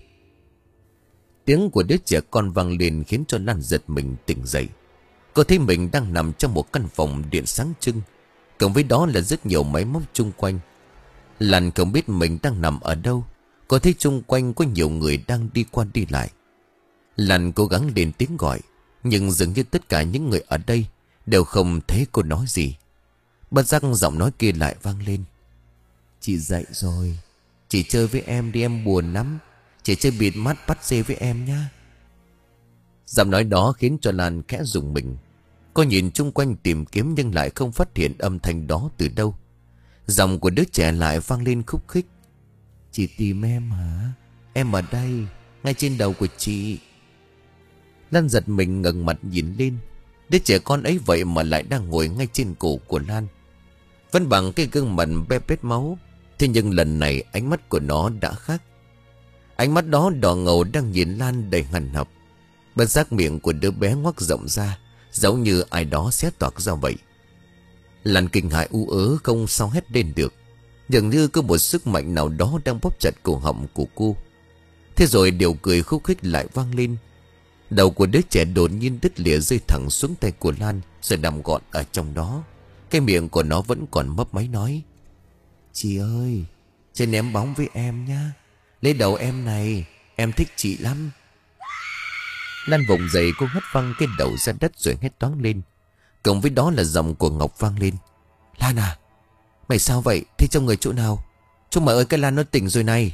Tiếng của đứa trẻ con vang lên khiến cho Lan giật mình tỉnh dậy. Cô thấy mình đang nằm trong một căn phòng điện sáng trưng, cộng với đó là rất nhiều máy móc chung quanh. Lan không biết mình đang nằm ở đâu. Cô thấy chung quanh có nhiều người đang đi qua đi lại. Lan cố gắng lên tiếng gọi, nhưng dường như tất cả những người ở đây đều không thấy cô nói gì. Bất giác giọng nói kia lại vang lên. Chị dậy rồi. Chị chơi với em đi, em buồn lắm. Chị chơi bịt mắt bắt dê với em nhá. Giọng nói đó khiến cho Lan khẽ rùng mình. Cô nhìn chung quanh tìm kiếm nhưng lại không phát hiện âm thanh đó từ đâu. Giọng của đứa trẻ lại vang lên khúc khích. Chị tìm em hả? Em ở đây, ngay trên đầu của chị. Lan giật mình ngẩng mặt nhìn lên. Đứa trẻ con ấy vậy mà lại đang ngồi ngay trên cổ của Lan, vẫn bằng cái gương mặt be bết máu. Thế nhưng lần này ánh mắt của nó đã khác. Ánh mắt đó đỏ ngầu đang nhìn Lan đầy hằn học. Bất giác miệng của đứa bé ngoác rộng ra, giống như ai đó xé toạc ra vậy. Lan kinh hãi u ớ không sao hét lên được. Dường như có một sức mạnh nào đó đang bóp chặt cổ họng của cô. Thế rồi điều cười khúc khích lại vang lên. Đầu của đứa trẻ đột nhiên đứt lìa rơi thẳng xuống tay của Lan, rồi nằm gọn ở trong đó. Cái miệng của nó vẫn còn mấp máy nói. Chị ơi, chơi ném bóng với em nhá. Lấy đầu em này, em thích chị lắm. Lan vùng dậy, cô hất văng cái đầu ra đất rồi hét toáng lên. Cộng với đó là giọng của Ngọc vang lên. Lan à, mày sao vậy? Thế trong người chỗ nào? Chúng mày ơi, cái Lan nó tỉnh rồi này.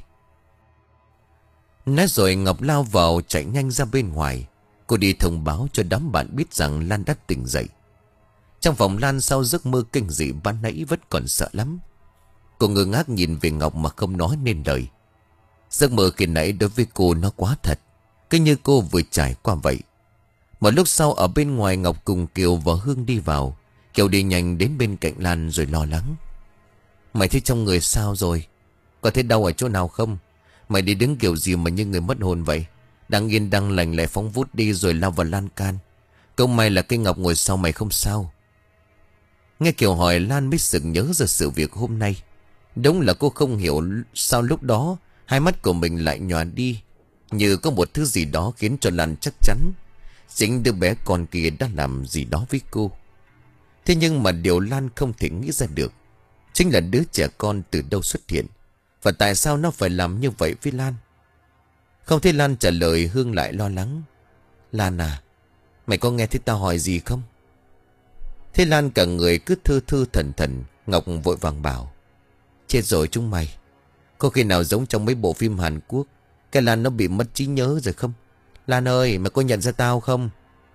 Nói rồi Ngọc lao vào chạy nhanh ra bên ngoài. Cô đi thông báo cho đám bạn biết rằng Lan đã tỉnh dậy. Trong phòng Lan sau giấc mơ kinh dị ban nãy vẫn còn sợ lắm. Cô ngơ ngác nhìn về Ngọc mà không nói nên lời. Giấc mơ khi nãy đối với cô nó quá thật, cứ như cô vừa trải qua vậy. Một lúc sau ở bên ngoài Ngọc cùng Kiều và Hương đi vào. Kiều đi nhanh đến bên cạnh Lan rồi lo lắng. Mày thấy trong người sao rồi? Có thấy đau ở chỗ nào không? Mày đi đứng kiểu gì mà như người mất hồn vậy? Đang yên đang lành lại phóng vút đi rồi lao vào lan can. Không may là cái Ngọc ngồi sau mày không sao. Nghe Kiều hỏi Lan mới sực nhớ ra sự việc hôm nay. Đúng là cô không hiểu sao lúc đó hai mắt của mình lại nhòa đi, như có một thứ gì đó khiến cho Lan chắc chắn chính đứa bé con kia đã làm gì đó với cô. Thế nhưng mà điều Lan không thể nghĩ ra được chính là đứa trẻ con từ đâu xuất hiện, và tại sao nó phải làm như vậy với Lan. Không thấy Lan trả lời, Hương lại lo lắng. Lan à, mày có nghe thấy tao hỏi gì không? Thế Lan cả người cứ thư thư thần thần. Ngọc vội vàng bảo. Chết rồi chúng mày, có khi nào giống trong mấy bộ phim Hàn Quốc, cái Lan nó bị mất trí nhớ rồi không? Lan ơi, mày có nhận ra tao không?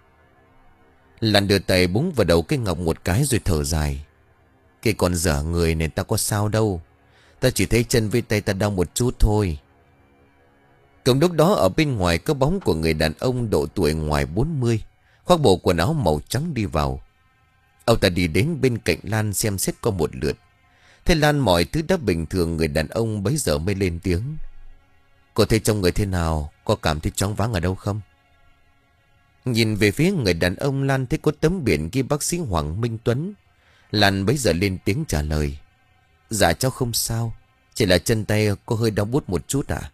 Lan đưa tay búng vào đầu cái Ngọc một cái rồi thở dài. Cái con dở người này tao có sao đâu. Tao chỉ thấy chân với tay tao đau một chút thôi. Cùng lúc đó ở bên ngoài có bóng của người đàn ông độ tuổi ngoài bốn mươi, khoác bộ quần áo màu trắng đi vào. Ông ta đi đến bên cạnh Lan xem xét qua một lượt. Thế Lan mọi thứ đã bình thường, người đàn ông bấy giờ mới lên tiếng. Cô thấy trong người thế nào? Có cảm thấy choáng váng ở đâu không? Nhìn về phía người đàn ông, Lan thấy có tấm biển ghi bác sĩ Hoàng Minh Tuấn. Lan bấy giờ lên tiếng trả lời. Dạ cháu không sao, chỉ là chân tay có hơi đau buốt một chút ạ.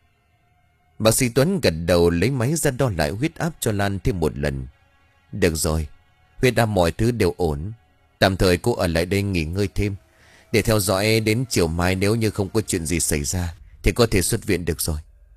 Bác sĩ Tuấn gật đầu lấy máy ra đo lại huyết áp cho Lan thêm một lần. Được rồi, huyết áp mọi thứ đều ổn. Tạm thời cô ở lại đây nghỉ ngơi thêm, để theo dõi đến chiều mai, nếu như không có chuyện gì xảy ra thì có thể xuất viện được rồi.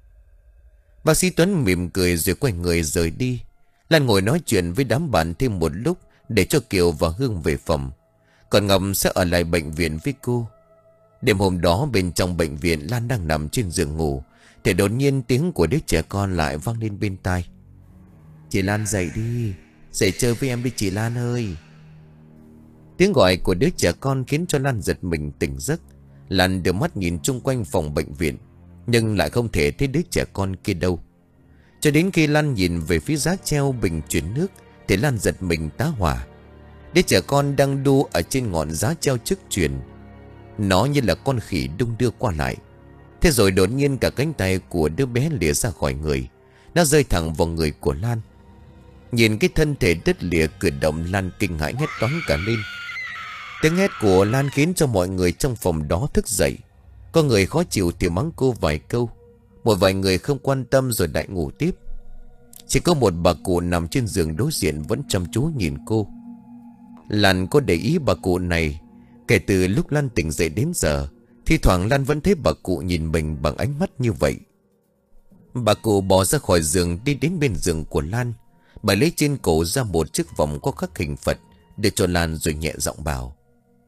Bác sĩ Tuấn mỉm cười rồi quay người rời đi. Lan ngồi nói chuyện với đám bạn thêm một lúc để cho Kiều và Hương về phòng. Còn Ngọc sẽ ở lại bệnh viện với cô. Đêm hôm đó bên trong bệnh viện, Lan đang nằm trên giường ngủ thì đột nhiên tiếng của đứa trẻ con lại vang lên bên tai. Chị Lan dậy đi, dậy chơi với em đi chị Lan ơi. Tiếng gọi của đứa trẻ con khiến cho Lan giật mình tỉnh giấc. Lan đưa mắt nhìn chung quanh phòng bệnh viện, nhưng lại không thể thấy đứa trẻ con kia đâu. Cho đến khi Lan nhìn về phía giá treo bình chuyển nước thì Lan giật mình tá hỏa. Đứa trẻ con đang đu ở trên ngọn giá treo trước truyền. Nó như là con khỉ đung đưa qua lại. Thế rồi đột nhiên cả cánh tay của đứa bé lìa ra khỏi người. Nó rơi thẳng vào người của Lan. Nhìn cái thân thể đứt lìa cử động, Lan kinh hãi hét toáng cả lên. Tiếng hét của Lan khiến cho mọi người trong phòng đó thức dậy. Có người khó chịu thì mắng cô vài câu. Một vài người không quan tâm rồi lại ngủ tiếp. Chỉ có một bà cụ nằm trên giường đối diện vẫn chăm chú nhìn cô. Lan có để ý bà cụ này. Kể từ lúc Lan tỉnh dậy đến giờ, thi thoảng Lan vẫn thấy bà cụ nhìn mình bằng ánh mắt như vậy. Bà cụ bò ra khỏi giường đi đến bên giường của Lan. Bà lấy trên cổ ra một chiếc vòng có khắc hình Phật để cho Lan rồi nhẹ giọng bảo.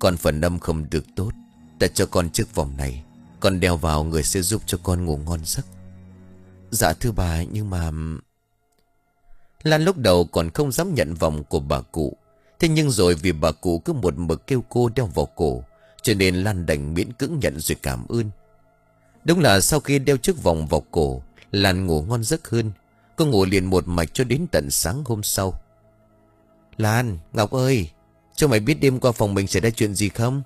Con phần âm không được tốt, ta cho con chiếc vòng này. Con đeo vào người sẽ giúp cho con ngủ ngon giấc. Dạ thưa bà, nhưng mà... Lan lúc đầu còn không dám nhận vòng của bà cụ. Thế nhưng rồi vì bà cụ cứ một mực kêu cô đeo vào cổ, cho nên Lan đành miễn cưỡng nhận rồi cảm ơn. Đúng là sau khi đeo chiếc vòng vào cổ, Lan ngủ ngon giấc hơn. Cô ngủ liền một mạch cho đến tận sáng hôm sau. Lan, Ngọc ơi, cho mày biết đêm qua phòng mình xảy ra chuyện gì không?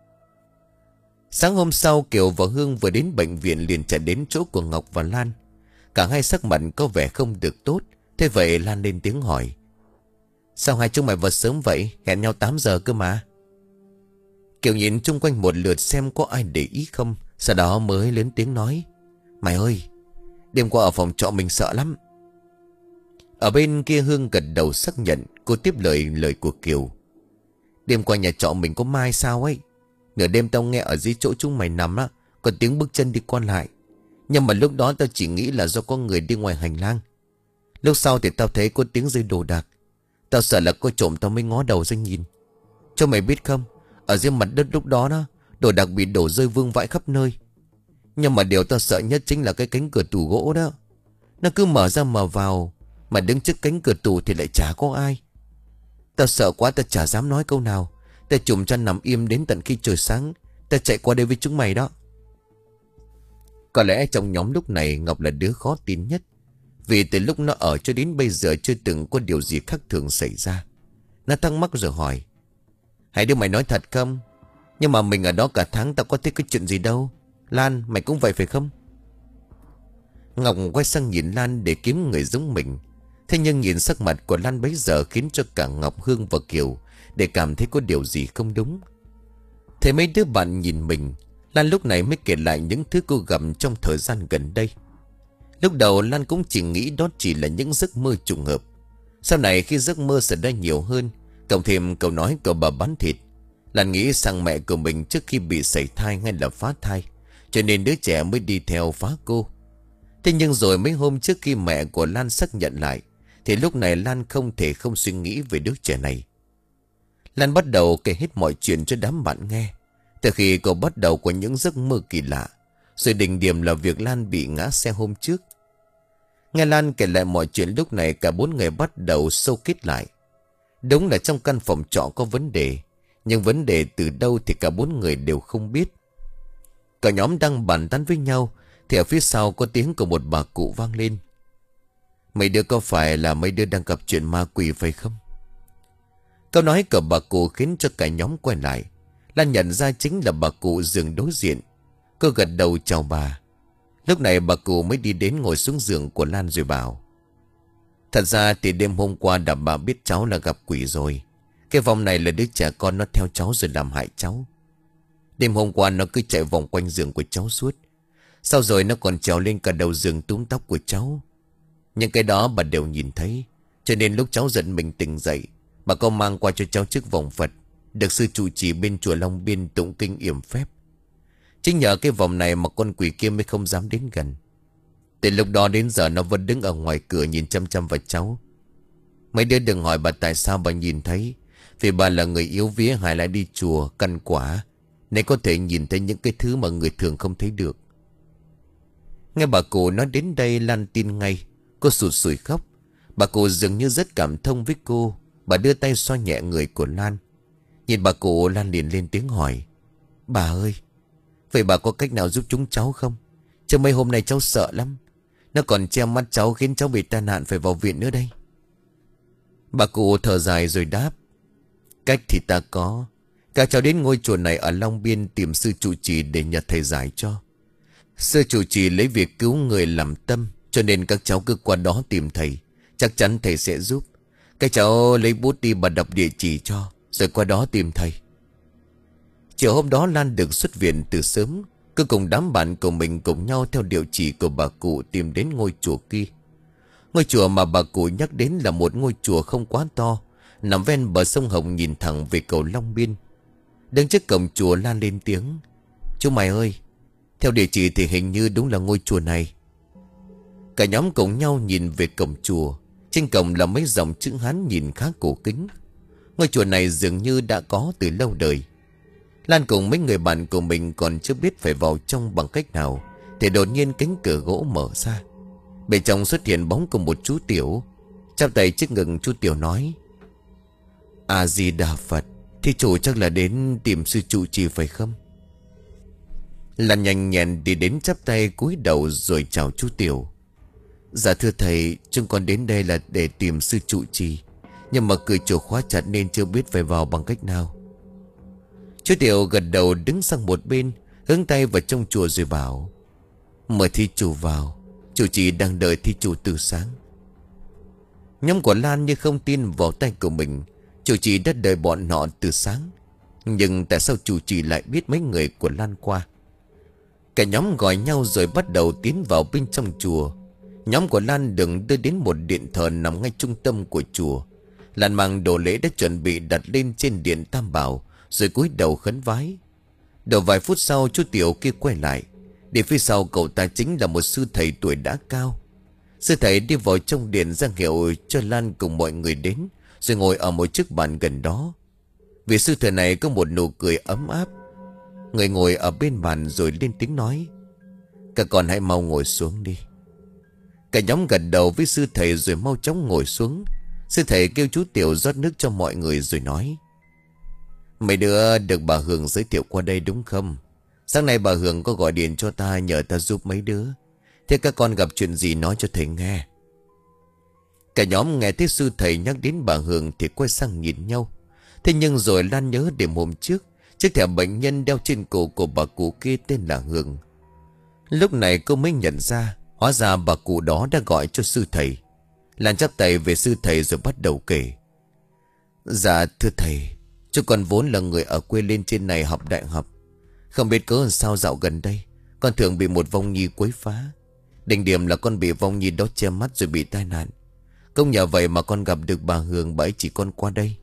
Sáng hôm sau Kiều và Hương vừa đến bệnh viện liền chạy đến chỗ của Ngọc và Lan. Cả hai sắc mặt có vẻ không được tốt. Thế vậy Lan lên tiếng hỏi: Sao hai chúng mày vào sớm vậy? Hẹn nhau tám giờ cơ mà. Kiều nhìn chung quanh một lượt xem có ai để ý không, sau đó mới lớn tiếng nói: Mày ơi, đêm qua ở phòng trọ mình sợ lắm. Ở bên kia Hương gật đầu xác nhận. Cô tiếp lời lời của Kiều: Đêm qua nhà trọ mình có mai sao ấy. Nửa đêm tao nghe ở dưới chỗ chúng mày nằm á, còn tiếng bước chân đi qua lại. Nhưng mà lúc đó tao chỉ nghĩ là do có người đi ngoài hành lang. Lúc sau thì tao thấy có tiếng rơi đồ đạc. Tao sợ là có trộm, tao mới ngó đầu ra nhìn. Cho mày biết không, ở dưới mặt đất lúc đó đó, đồ đạc bị đổ rơi vương vãi khắp nơi. Nhưng mà điều tao sợ nhất chính là cái cánh cửa tủ gỗ đó. Nó cứ mở ra mở vào, mà đứng trước cánh cửa tủ thì lại chả có ai. Tao sợ quá, tao chả dám nói câu nào. Tao trùm chăn nằm im đến tận khi trời sáng. Tao chạy qua đây với chúng mày đó. Có lẽ trong nhóm lúc này Ngọc là đứa khó tin nhất. Vì từ lúc nó ở cho đến bây giờ chưa từng có điều gì khác thường xảy ra. Nó thắc mắc rồi hỏi: Hai đứa mày nói thật không? Nhưng mà mình ở đó cả tháng, tao có thấy cái chuyện gì đâu. Lan, mày cũng vậy phải không? Ngọc quay sang nhìn Lan để kiếm người giống mình. Thế nhưng nhìn sắc mặt của Lan bấy giờ khiến cho cả Ngọc, Hương và Kiều để cảm thấy có điều gì không đúng. Thế mấy đứa bạn nhìn mình, Lan lúc này mới kể lại những thứ cô gặp trong thời gian gần đây. Lúc đầu Lan cũng chỉ nghĩ đó chỉ là những giấc mơ trùng hợp. Sau này khi giấc mơ xảy ra nhiều hơn, cộng thêm câu nói của bà bán thịt, Lan nghĩ sang mẹ của mình trước khi bị sảy thai hay là phá thai, cho nên đứa trẻ mới đi theo phá cô. Thế nhưng rồi mấy hôm trước khi mẹ của Lan xác nhận lại, thì lúc này Lan không thể không suy nghĩ về đứa trẻ này. Lan bắt đầu kể hết mọi chuyện cho đám bạn nghe. Từ khi cô bắt đầu có những giấc mơ kỳ lạ, rồi đỉnh điểm là việc Lan bị ngã xe hôm trước. Nghe Lan kể lại mọi chuyện lúc này, cả bốn người bắt đầu sâu kết lại. Đúng là trong căn phòng trọ có vấn đề, nhưng vấn đề từ đâu thì cả bốn người đều không biết. Cả nhóm đang bàn tán với nhau thì ở phía sau có tiếng của một bà cụ vang lên: Mấy đứa có phải là mấy đứa đang gặp chuyện ma quỷ phải không? Câu nói của bà cụ khiến cho cả nhóm quay lại. Lan nhận ra chính là bà cụ giường đối diện. Cô gật đầu chào bà. Lúc này bà cụ mới đi đến ngồi xuống giường của Lan rồi bảo: Thật ra thì đêm hôm qua đã bà biết cháu là gặp quỷ rồi. Cái vòng này là đứa trẻ con nó theo cháu rồi làm hại cháu. Đêm hôm qua nó cứ chạy vòng quanh giường của cháu suốt. Sau rồi nó còn trèo lên cả đầu giường túm tóc của cháu. Những cái đó bà đều nhìn thấy. Cho nên lúc cháu giận mình tỉnh dậy, bà có mang qua cho cháu chiếc vòng Phật được sư trụ trì bên chùa Long Biên tụng kinh yểm phép. Chính nhờ cái vòng này mà con quỷ kia mới không dám đến gần. Từ lúc đó đến giờ nó vẫn đứng ở ngoài cửa nhìn chăm chăm vào cháu. Mấy đứa đừng hỏi bà tại sao bà nhìn thấy. Vì bà là người yếu vía, hay lại đi chùa căn quả, nên có thể nhìn thấy những cái thứ mà người thường không thấy được. Nghe bà cụ nói đến đây, Lan tin ngay. Cô sụt sùi khóc. Bà cụ dường như rất cảm thông với cô. Bà đưa tay xoa nhẹ người của Lan. Nhìn bà cụ, Lan liền lên tiếng hỏi: Bà ơi, vậy bà có cách nào giúp chúng cháu không? Chứ mấy hôm nay cháu sợ lắm. Nó còn che mắt cháu khiến cháu bị tai nạn phải vào viện nữa đây. Bà cụ thở dài rồi đáp: Cách thì ta có. Các cháu đến ngôi chùa này ở Long Biên tìm sư trụ trì để nhờ thầy giải cho. Sư trụ trì lấy việc cứu người làm tâm, cho nên các cháu cứ qua đó tìm thầy. Chắc chắn thầy sẽ giúp. Các cháu lấy bút đi bà đọc địa chỉ cho, rồi qua đó tìm thầy. Chiều hôm đó Lan được xuất viện từ sớm. Cứ cùng đám bạn của mình cùng nhau theo địa chỉ của bà cụ tìm đến ngôi chùa kia. Ngôi chùa mà bà cụ nhắc đến là một ngôi chùa không quá to, nằm ven bờ sông Hồng nhìn thẳng về cầu Long Biên. Đứng trước cổng chùa, Lan lên tiếng: Chú mày ơi, theo địa chỉ thì hình như đúng là ngôi chùa này. Cả nhóm cùng nhau nhìn về cổng chùa. Trên cổng là mấy dòng chữ Hán nhìn khá cổ kính. Ngôi chùa này dường như đã có từ lâu đời. Lan cùng mấy người bạn của mình còn chưa biết phải vào trong bằng cách nào, thì đột nhiên cánh cửa gỗ mở ra. Bên trong xuất hiện bóng của một chú Tiểu. Chắp tay trước ngực, chú Tiểu nói: A Di Đà Phật, thí chủ chắc là đến tìm sư trụ trì phải không? Lan nhanh nhẹn đi đến chắp tay cúi đầu rồi chào chú Tiểu. Dạ thưa thầy, chúng con đến đây là để tìm sư trụ trì, nhưng mà cửa chùa khóa chặt nên chưa biết phải vào bằng cách nào. Chú Tiểu gật đầu đứng sang một bên, hướng tay vào trong chùa rồi bảo: Mời thí chủ vào, chủ trì đang đợi thí chủ từ sáng. Nhóm của Lan như không tin vào tay của mình. Chủ trì đã đợi bọn họ từ sáng, nhưng tại sao chủ trì lại biết mấy người của Lan qua? Cả nhóm gọi nhau rồi bắt đầu tiến vào bên trong chùa. Nhóm của Lan được đưa đến một điện thờ nằm ngay trung tâm của chùa. Lan mang đồ lễ đã chuẩn bị đặt lên trên điện tam bảo, rồi cúi đầu khấn vái. Đầu vài phút sau, chú Tiểu kia quay lại. Để phía sau cậu ta chính là một sư thầy tuổi đã cao. Sư thầy đi vào trong điện ra hiệu cho Lan cùng mọi người đến, rồi ngồi ở một chiếc bàn gần đó. Vị sư thầy này có một nụ cười ấm áp. Người ngồi ở bên bàn rồi lên tiếng nói: Các con hãy mau ngồi xuống đi. Cả nhóm gật đầu với sư thầy rồi mau chóng ngồi xuống. Sư thầy kêu chú Tiểu rót nước cho mọi người rồi nói: Mấy đứa được bà Hường giới thiệu qua đây đúng không? Sáng nay bà Hường có gọi điện cho ta nhờ ta giúp mấy đứa. Thế các con gặp chuyện gì nói cho thầy nghe. Cả nhóm nghe thấy sư thầy nhắc đến bà Hường thì quay sang nhìn nhau. Thế nhưng rồi Lan nhớ đêm hôm trước, chiếc thẻ bệnh nhân đeo trên cổ của bà cụ kia tên là Hường. Lúc này cô mới nhận ra, hóa ra bà cụ đó đã gọi cho sư thầy. Lan chắp tay về sư thầy rồi bắt đầu kể: Dạ thưa thầy, chúng con vốn là người ở quê lên trên này học đại học. Không biết cớ làm sao dạo gần đây con thường bị một vong nhi quấy phá. Đỉnh điểm là con bị vong nhi đó che mắt rồi bị tai nạn. Không nhờ vậy mà con gặp được bà Hường, bà ấy chỉ con qua đây.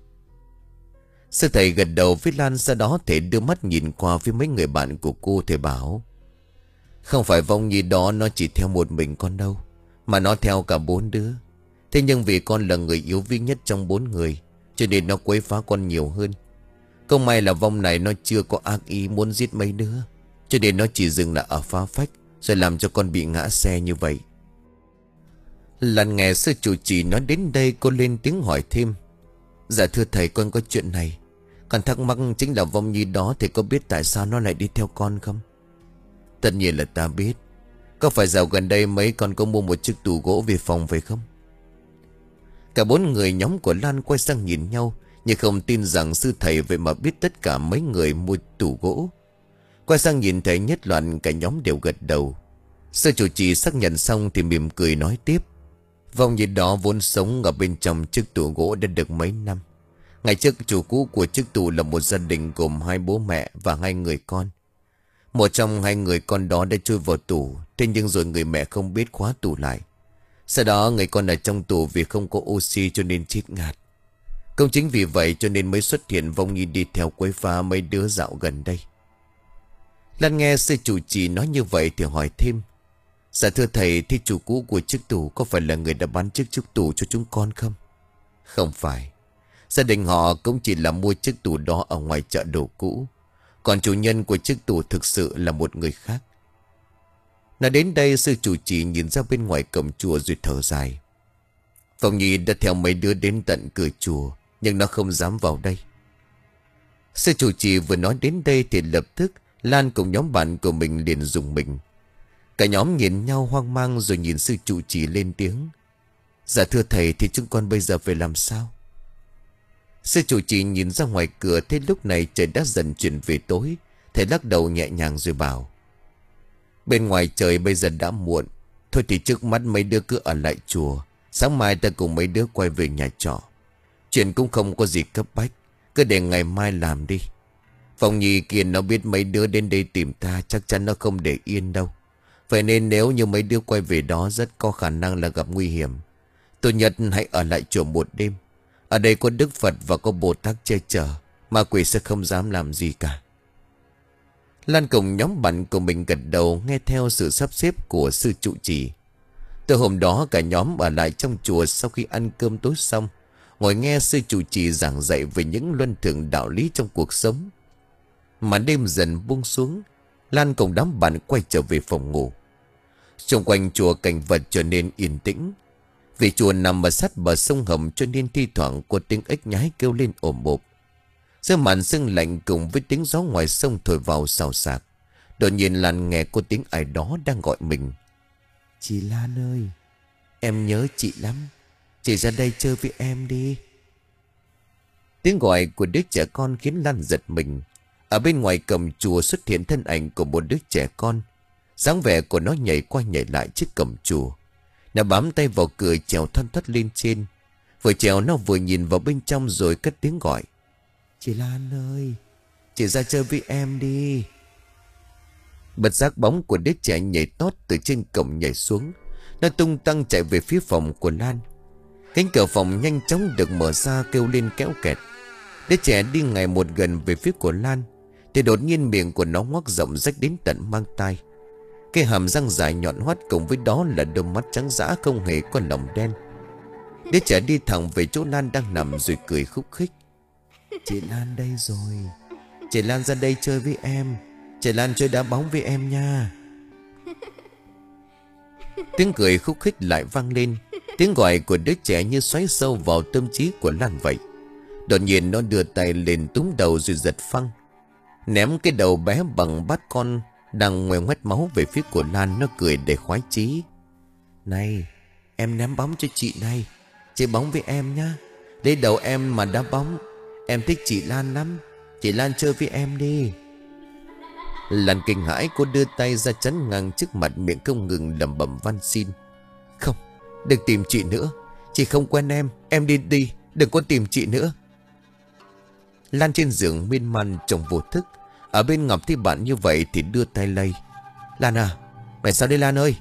Sư thầy gật đầu với Lan, sau đó thầy đưa mắt nhìn qua phía mấy người bạn của cô. Thầy bảo: Không phải vong nhi đó nó chỉ theo một mình con đâu, mà nó theo cả bốn đứa. Thế nhưng vì con là người yếu duy nhất trong bốn người, cho nên nó quấy phá con nhiều hơn. Không may là vong này nó chưa có ác ý muốn giết mấy đứa, cho nên nó chỉ dừng lại ở phá phách, rồi làm cho con bị ngã xe như vậy. Lần nghe sư chủ trì nói đến đây, cô lên tiếng hỏi thêm: Dạ thưa thầy, con có chuyện này. Con thắc mắc chính là vong nhi đó, thầy có biết tại sao nó lại đi theo con không? Tất nhiên là ta biết. Có phải dạo gần đây mấy con có mua một chiếc tủ gỗ về phòng phải không? Cả bốn người nhóm của Lan quay sang nhìn nhau, nhưng không tin rằng sư thầy vậy mà biết tất cả mấy người mua tủ gỗ. Quay sang nhìn thấy nhất loạt cả nhóm đều gật đầu. Sư chủ trì xác nhận xong thì mỉm cười nói tiếp: Vong nhi đó vốn sống ở bên trong chiếc tủ gỗ đã được mấy năm. Ngày trước chủ cũ của chiếc tủ là một gia đình gồm hai bố mẹ và hai người con. Một trong hai người con đó đã chui vào tủ, thế nhưng rồi người mẹ không biết khóa tủ lại. Sau đó người con ở trong tủ vì không có oxy cho nên chết ngạt. Cũng chính vì vậy cho nên mới xuất hiện vong nhi đi theo quấy phá mấy đứa dạo gần đây. Lan nghe sư chủ trì nói như vậy thì hỏi thêm: Dạ thưa thầy, thì chủ cũ của chiếc tủ có phải là người đã bán chiếc chiếc tủ cho chúng con không? Không phải. Gia đình họ cũng chỉ là mua chiếc tủ đó ở ngoài chợ đồ cũ. Còn chủ nhân của chiếc tủ thực sự là một người khác. Nói đến đây, sư chủ trì nhìn ra bên ngoài cổng chùa rồi thở dài. Vong nhi đã theo mấy đứa đến tận cửa chùa, nhưng nó không dám vào đây. Sư chủ trì vừa nói đến đây thì lập tức Lan cùng nhóm bạn của mình liền rùng mình. Cả nhóm nhìn nhau hoang mang rồi nhìn sư trụ trì lên tiếng: Dạ thưa thầy, thì chúng con bây giờ phải làm sao? Sư trụ trì nhìn ra ngoài cửa, thấy lúc này trời đã dần chuyển về tối. Thầy lắc đầu nhẹ nhàng rồi bảo: Bên ngoài trời bây giờ đã muộn. Thôi thì trước mắt mấy đứa cứ ở lại chùa, sáng mai ta cùng mấy đứa quay về nhà trọ. Chuyện cũng không có gì cấp bách, cứ để ngày mai làm đi. Phong nhi kia nó biết mấy đứa đến đây tìm ta, chắc chắn nó không để yên đâu. Vậy nên nếu như mấy đứa quay về đó, rất có khả năng là gặp nguy hiểm. Tốt nhất hãy ở lại chùa một đêm. Ở đây có Đức Phật và có Bồ Tát che chở, ma quỷ sẽ không dám làm gì cả. Lan cùng nhóm bạn của mình gật đầu nghe theo sự sắp xếp của sư trụ trì. Từ hôm đó cả nhóm ở lại trong chùa sau khi ăn cơm tối xong, ngồi nghe sư trụ trì giảng dạy về những luân thường đạo lý trong cuộc sống. Mà đêm dần buông xuống, Lan cùng đám bạn quay trở về phòng ngủ. Xung quanh chùa cảnh vật trở nên yên tĩnh. Vì chùa nằm ở sát bờ sông Hồng cho nên thi thoảng có tiếng ếch nhái kêu lên ồm ồm. Giữa màn sương lạnh cùng với tiếng gió ngoài sông thổi vào xào xạc, đột nhiên Lan nghe có tiếng ai đó đang gọi mình. Chị Lan ơi, em nhớ chị lắm. Chị ra đây chơi với em đi. Tiếng gọi của đứa trẻ con khiến Lan giật mình. Ở bên ngoài cổng chùa xuất hiện thân ảnh của một đứa trẻ con. Dáng vẻ của nó nhảy qua nhảy lại trước cổng chùa. Nó bám tay vào cửa trèo thoăn thoắt lên trên. Vừa trèo nó vừa nhìn vào bên trong rồi cất tiếng gọi. Chị Lan ơi, chị ra chơi với em đi. Bật giác bóng của đứa trẻ nhảy tót từ trên cổng nhảy xuống. Nó tung tăng chạy về phía phòng của Lan. Cánh cửa phòng nhanh chóng được mở ra kêu lên kéo kẹt. Đứa trẻ đi ngày một gần về phía của Lan, thì đột nhiên miệng của nó ngoác rộng rách đến tận mang tai. Cái hàm răng dài nhọn hoắt cùng với đó là đôi mắt trắng dã không hề có lòng đen. Đứa trẻ đi thẳng về chỗ Lan đang nằm rồi cười khúc khích. Chị Lan đây rồi. Chị Lan ra đây chơi với em. Chị Lan chơi đá bóng với em nha. Tiếng cười khúc khích lại vang lên. Tiếng gọi của đứa trẻ như xoáy sâu vào tâm trí của Lan vậy. Đột nhiên nó đưa tay lên túm đầu rồi giật phăng, ném cái đầu bé bằng bát con đang ngoe ngoét máu về phía của Lan. Nó cười để khoái chí. Này, em ném bóng cho chị này. Chơi bóng với em nhá. Lấy đầu em mà đá bóng. Em thích chị Lan lắm. Chị Lan chơi với em đi. Lan kinh hãi, cô đưa tay ra chắn ngang trước mặt, miệng không ngừng lẩm bẩm van xin. Không, đừng tìm chị nữa. Chị không quen em. Em đi đi, đừng có tìm chị nữa. Lan trên giường miên man trong vô thức. Ở bên Ngọc thấy bạn như vậy thì đưa tay lay. Lan à, mày sao đây Lan ơi?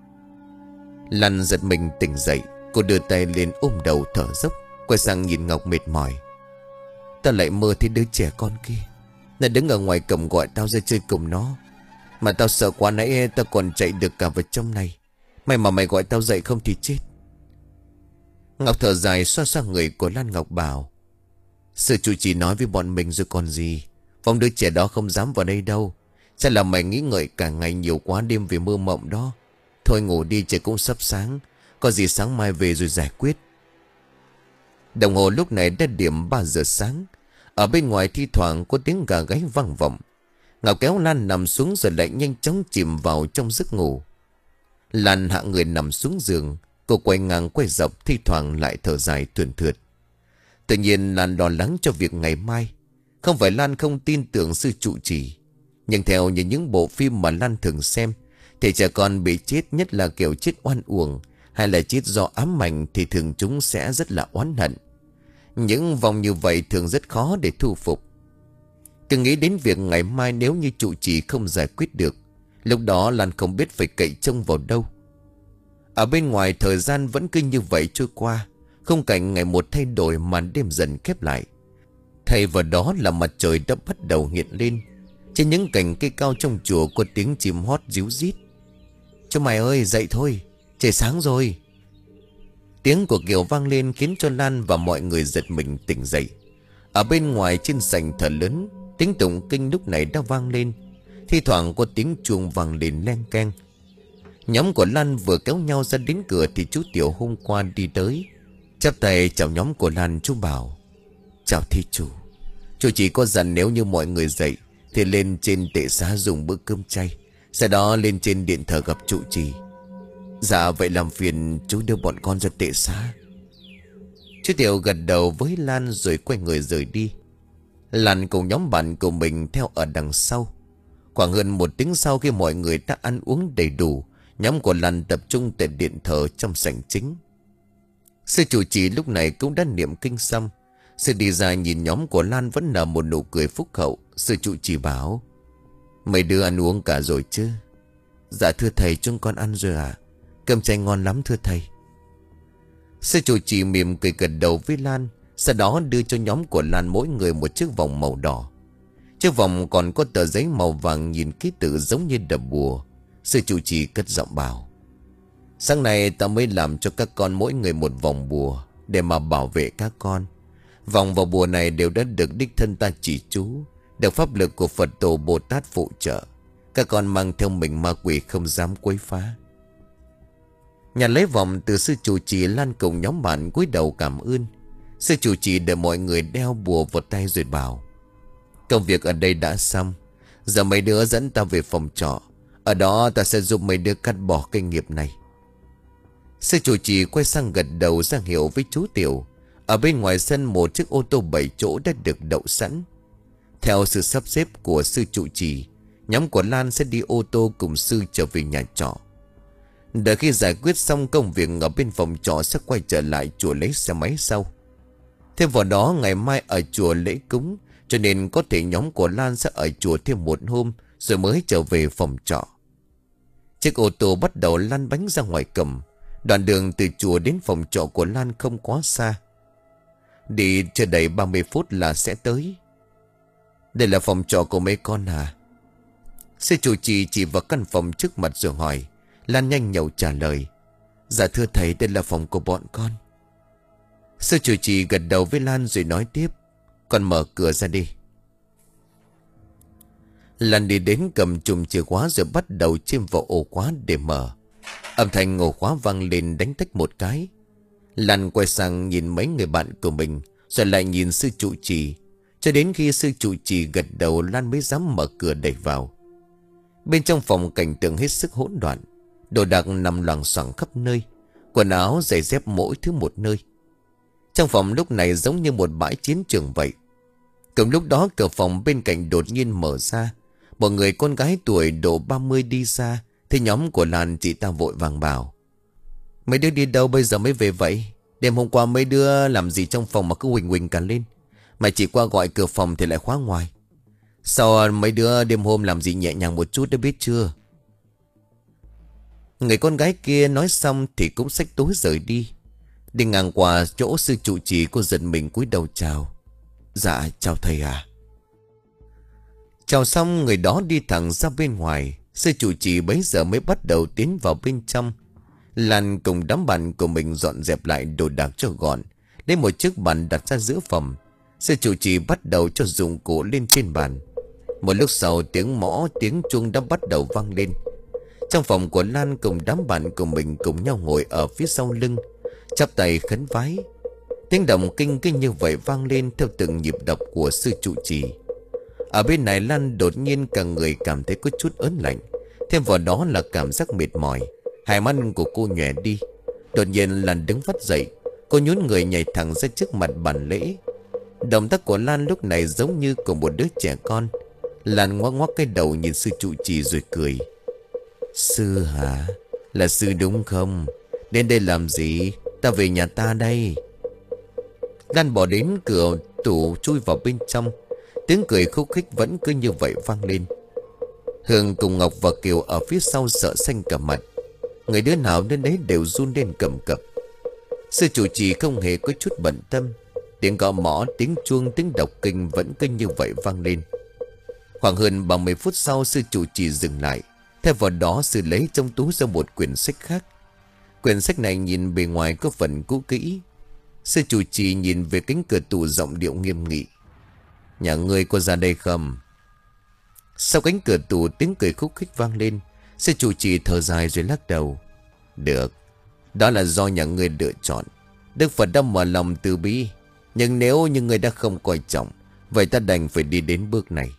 Lan giật mình tỉnh dậy. Cô đưa tay lên ôm đầu thở dốc, quay sang nhìn Ngọc mệt mỏi. Tao lại mơ thấy đứa trẻ con kia. Nó đứng ở ngoài cổng gọi tao ra chơi cùng nó. Mà tao sợ quá, nãy tao còn chạy được cả vào trong này. May mà mày gọi tao dậy không thì chết. Ngọc thở dài xoa xoa người của Lan. Ngọc bảo, sư chủ chỉ nói với bọn mình rồi còn gì. Phòng đứa trẻ đó không dám vào đây đâu. Chắc là mày nghĩ ngợi cả ngày nhiều quá đêm vì mơ mộng đó. Thôi ngủ đi, trời cũng sắp sáng. Có gì sáng mai về rồi giải quyết. Đồng hồ lúc này đã điểm ba giờ sáng. Ở bên ngoài thi thoảng có tiếng gà gáy vang vọng. Ngọc kéo Lan nằm xuống rồi lại nhanh chóng chìm vào trong giấc ngủ. Lan hạ người nằm xuống giường. Cô quay ngang quay dọc, thi thoảng lại thở dài thườn thượt. Tự nhiên Lan lo lắng cho việc ngày mai. Không phải Lan không tin tưởng sư trụ trì, nhưng theo như những bộ phim mà Lan thường xem thì trẻ con bị chết, nhất là kiểu chết oan uổng hay là chết do ám ảnh, thì thường chúng sẽ rất là oán hận. Những vòng như vậy thường rất khó để thu phục. Cứ nghĩ đến việc ngày mai nếu như trụ trì không giải quyết được, lúc đó Lan không biết phải cậy trông vào đâu. Ở bên ngoài thời gian vẫn cứ như vậy trôi qua. Khung cảnh ngày một thay đổi, màn đêm dần khép lại. Thay vào đó là mặt trời đã bắt đầu hiện lên. Trên những cành cây cao trong chùa có tiếng chim hót ríu rít. Cho mày ơi, dậy thôi, trời sáng rồi. Tiếng của Kiều vang lên khiến cho Lan và mọi người giật mình tỉnh dậy. Ở bên ngoài trên sảnh thờ lớn, tiếng tụng kinh lúc này đã vang lên. Thi thoảng có tiếng chuông vang lên leng keng. Nhóm của Lan vừa kéo nhau ra đến cửa thì chú Tiểu hôm qua đi tới, chắp tay chào nhóm của Lan. Chú bảo, chào thí chủ. Chú chỉ có dặn nếu như mọi người dậy thì lên trên tệ xá dùng bữa cơm chay, sau đó lên trên điện thờ gặp trụ trì. Dạ vậy làm phiền chú đưa bọn con ra tệ xá. Chú Tiểu gật đầu với Lan rồi quay người rời đi. Lan cùng nhóm bạn của mình theo ở đằng sau. Khoảng hơn một tiếng sau, khi mọi người đã ăn uống đầy đủ, nhóm của Lan tập trung tại điện thờ trong sảnh chính. Sư chủ trì lúc này cũng đã niệm kinh xong. Sư đi ra nhìn nhóm của Lan vẫn là một nụ cười phúc hậu. Sư chủ trì bảo, mấy đứa ăn uống cả rồi chứ? Dạ thưa thầy, chúng con ăn rồi ạ. À? Cơm chay ngon lắm thưa thầy. Sư chủ trì mỉm cười gật đầu với Lan. Sau đó đưa cho nhóm của Lan mỗi người một chiếc vòng màu đỏ. Chiếc vòng còn có tờ giấy màu vàng nhìn ký tự giống như đập bùa. Sư chủ trì cất giọng bảo, sáng nay ta mới làm cho các con mỗi người một vòng bùa để mà bảo vệ các con. Vòng và bùa này đều đã được đích thân ta chỉ chú, Được pháp lực của Phật tổ Bồ Tát phụ trợ, các con mang theo mình ma quỷ không dám quấy phá. Nhà lấy vòng từ sư chủ trì, Lan cùng nhóm bạn cúi đầu cảm ơn. Sư chủ trì đợi mọi người đeo bùa vào tay rồi bảo: công việc ở đây đã xong, giờ mấy đứa dẫn ta về phòng trọ. Ở đó ta sẽ giúp mấy đứa cắt bỏ cái nghiệp này. Sư chủ trì quay sang gật đầu ra hiệu với chú Tiểu. Ở bên ngoài sân một chiếc ô tô bảy chỗ đã được đậu sẵn. Theo sự sắp xếp của sư trụ trì, nhóm của Lan sẽ đi ô tô cùng sư trở về nhà trọ. Đợi khi giải quyết xong công việc ở bên phòng trọ sẽ quay trở lại chùa lấy xe máy sau. Thêm vào đó ngày mai ở chùa lễ cúng, cho nên có thể nhóm của Lan sẽ ở chùa thêm một hôm rồi mới trở về phòng trọ. Chiếc ô tô bắt đầu lăn bánh ra ngoài cầm. Đoạn đường từ chùa đến phòng trọ của Lan không quá xa. Đi chưa đầy ba mươi phút là sẽ tới. Đây là phòng trọ của mấy con à? Sư chủ trì chỉ vào căn phòng trước mặt rồi hỏi. Lan nhanh nhậu trả lời: dạ thưa thầy, đây là phòng của bọn con. Sư chủ trì gật đầu với Lan rồi nói tiếp: con mở cửa ra đi. Lan đi đến cầm chùm chìa khóa rồi bắt đầu chêm vào ổ khóa để mở. Âm thanh ổ khóa vang lên đánh tách một cái. Lan quay sang nhìn mấy người bạn của mình, rồi lại nhìn sư trụ trì. Cho đến khi sư trụ trì gật đầu, Lan mới dám mở cửa đẩy vào. Bên trong phòng cảnh tượng hết sức hỗn loạn. Đồ đạc nằm loằng xoằng khắp nơi, quần áo giày dép mỗi thứ một nơi. Trong phòng lúc này giống như một bãi chiến trường vậy. Cùng lúc đó cửa phòng bên cạnh đột nhiên mở ra. Một người con gái tuổi độ ba mươi đi ra. Thì nhóm của Lan chị ta vội vàng bảo: mấy đứa đi đâu bây giờ mới về vậy? Đêm hôm qua mấy đứa làm gì trong phòng mà cứ huỳnh huỳnh cả lên? Mày chỉ qua gọi cửa phòng thì lại khóa ngoài. Sao mấy đứa đêm hôm làm gì nhẹ nhàng một chút đã biết chưa? Người con gái kia nói xong thì cũng xách túi rời đi. Đi ngang qua chỗ sư trụ trì, cô giật mình cúi đầu chào: dạ chào thầy à. Chào xong người đó đi thẳng ra bên ngoài. Sư trụ trì bấy giờ mới bắt đầu tiến vào bên trong. Lan cùng đám bạn của mình dọn dẹp lại đồ đạc cho gọn, lấy một chiếc bàn đặt ra giữa phòng. Sư trụ trì bắt đầu cho dụng cụ lên trên bàn. Một lúc sau tiếng mõ tiếng chuông đã bắt đầu vang lên. Trong phòng của Lan cùng đám bạn của mình cùng nhau ngồi ở phía sau lưng, chắp tay khấn vái. Tiếng động kinh kinh như vậy vang lên theo từng nhịp đập của sư trụ trì. Ở bên này Lan đột nhiên cả người cảm thấy có chút ớn lạnh. Thêm vào đó là cảm giác mệt mỏi. Hai mắt của cô nhòe đi. Đột nhiên Lan đứng phát dậy. Cô nhún người nhảy thẳng ra trước mặt bàn lễ. Động tác của Lan lúc này giống như của một đứa trẻ con. Lan ngoắc ngoắc cái đầu nhìn sư trụ trì rồi cười: sư hả? Là sư đúng không? Đến đây làm gì? Ta về nhà ta đây. Lan bỏ đến cửa tủ chui vào bên trong. Tiếng cười khúc khích vẫn cứ như vậy vang lên. Hương cùng Ngọc và Kiều ở phía sau sợ xanh cả mặt. Người đứa nào đến đấy đều run lên cầm cập. Sư chủ trì không hề có chút bận tâm. Tiếng gõ mõ, tiếng chuông, tiếng đọc kinh vẫn cứ như vậy vang lên. Khoảng hơn ba mươi phút sau sư chủ trì dừng lại. Theo vào đó sư lấy trong túi ra một quyển sách khác. Quyển sách này nhìn bề ngoài có phần cũ kỹ. Sư chủ trì nhìn về cánh cửa tủ giọng điệu nghiêm nghị: nhà ngươi có ra đây không? Sau cánh cửa tủ tiếng cười khúc khích vang lên. Sư chủ trì thở dài rồi lắc đầu: được, đó là do nhà ngươi lựa chọn. Đức Phật đã mở lòng từ bi. Nhưng nếu như ngươi đã không coi trọng, vậy ta đành phải đi đến bước này.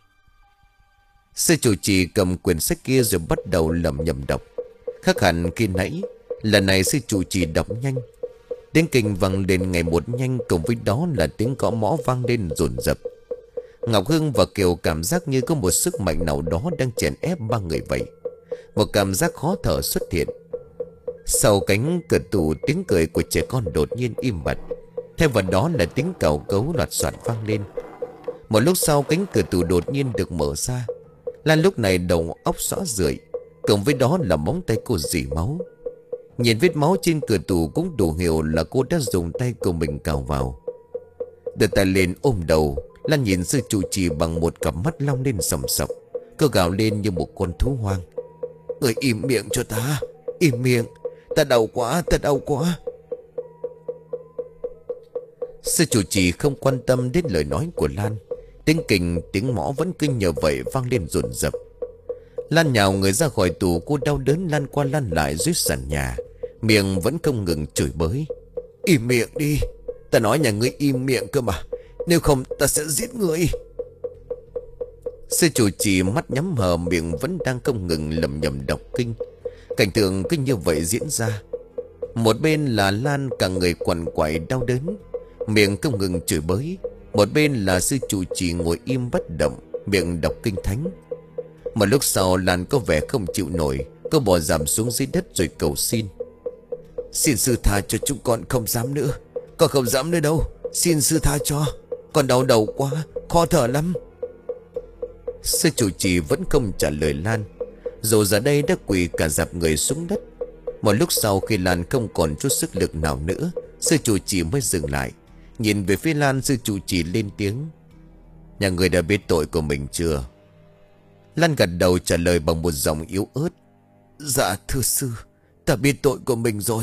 Sư chủ trì cầm quyển sách kia rồi bắt đầu lẩm nhẩm đọc. Khác hẳn khi nãy, lần này sư chủ trì đọc nhanh. Tiếng kinh vang lên ngày một nhanh, cùng với đó là tiếng gõ mõ vang lên dồn dập. Ngọc Hương và Kiều cảm giác như có một sức mạnh nào đó đang chèn ép ba người vậy. Một cảm giác khó thở xuất hiện. Sau cánh cửa tủ, tiếng cười của trẻ con đột nhiên im bặt. Thêm vào đó là tiếng cào cấu loạt soạt vang lên. Một lúc sau cánh cửa tủ đột nhiên được mở ra. Lan lúc này đầu óc xõa rượi, cùng với đó là móng tay cô rỉ máu. Nhìn vết máu trên cửa tủ cũng đủ hiểu là cô đã dùng tay của mình cào vào. Đưa tay lên ôm đầu, Lan nhìn sư trụ trì bằng một cặp mắt long lên sầm sọc. Cô gào lên như một con thú hoang: người im miệng cho ta, im miệng, ta đau quá, ta đau quá. Sư chủ trì không quan tâm đến lời nói của Lan. Tiếng kình tiếng mõ vẫn cứ nhờ vậy vang lên dồn dập. Lan nhào người ra khỏi tù, cô đau đớn lăn qua lăn lại dưới sàn nhà, miệng vẫn không ngừng chửi bới. Im miệng đi, ta nói nhà ngươi im miệng cơ mà, nếu không ta sẽ giết ngươi. Sư chủ trì mắt nhắm hờ, miệng vẫn đang không ngừng lẩm nhẩm đọc kinh. Cảnh tượng cứ như vậy diễn ra. Một bên là Lan cả người quằn quại đau đớn, miệng không ngừng chửi bới. Một bên là sư trụ trì ngồi im bất động, miệng đọc kinh thánh. Một lúc sau Lan có vẻ không chịu nổi, cô bò dằm xuống dưới đất rồi cầu xin. Xin sư tha cho chúng con, không dám nữa. Con không dám nữa đâu, xin sư tha cho. Con đau đầu quá, khó thở lắm. Sư trụ trì vẫn không trả lời Lan, dù giờ đây đã quỳ cả dạp người xuống đất. Một lúc sau khi Lan không còn chút sức lực nào nữa, sư trụ trì mới dừng lại, nhìn về phía Lan. Sư trụ trì lên tiếng. Nhà người đã biết tội của mình chưa? Lan gật đầu trả lời bằng một giọng yếu ớt. Dạ thưa sư, ta biết tội của mình rồi.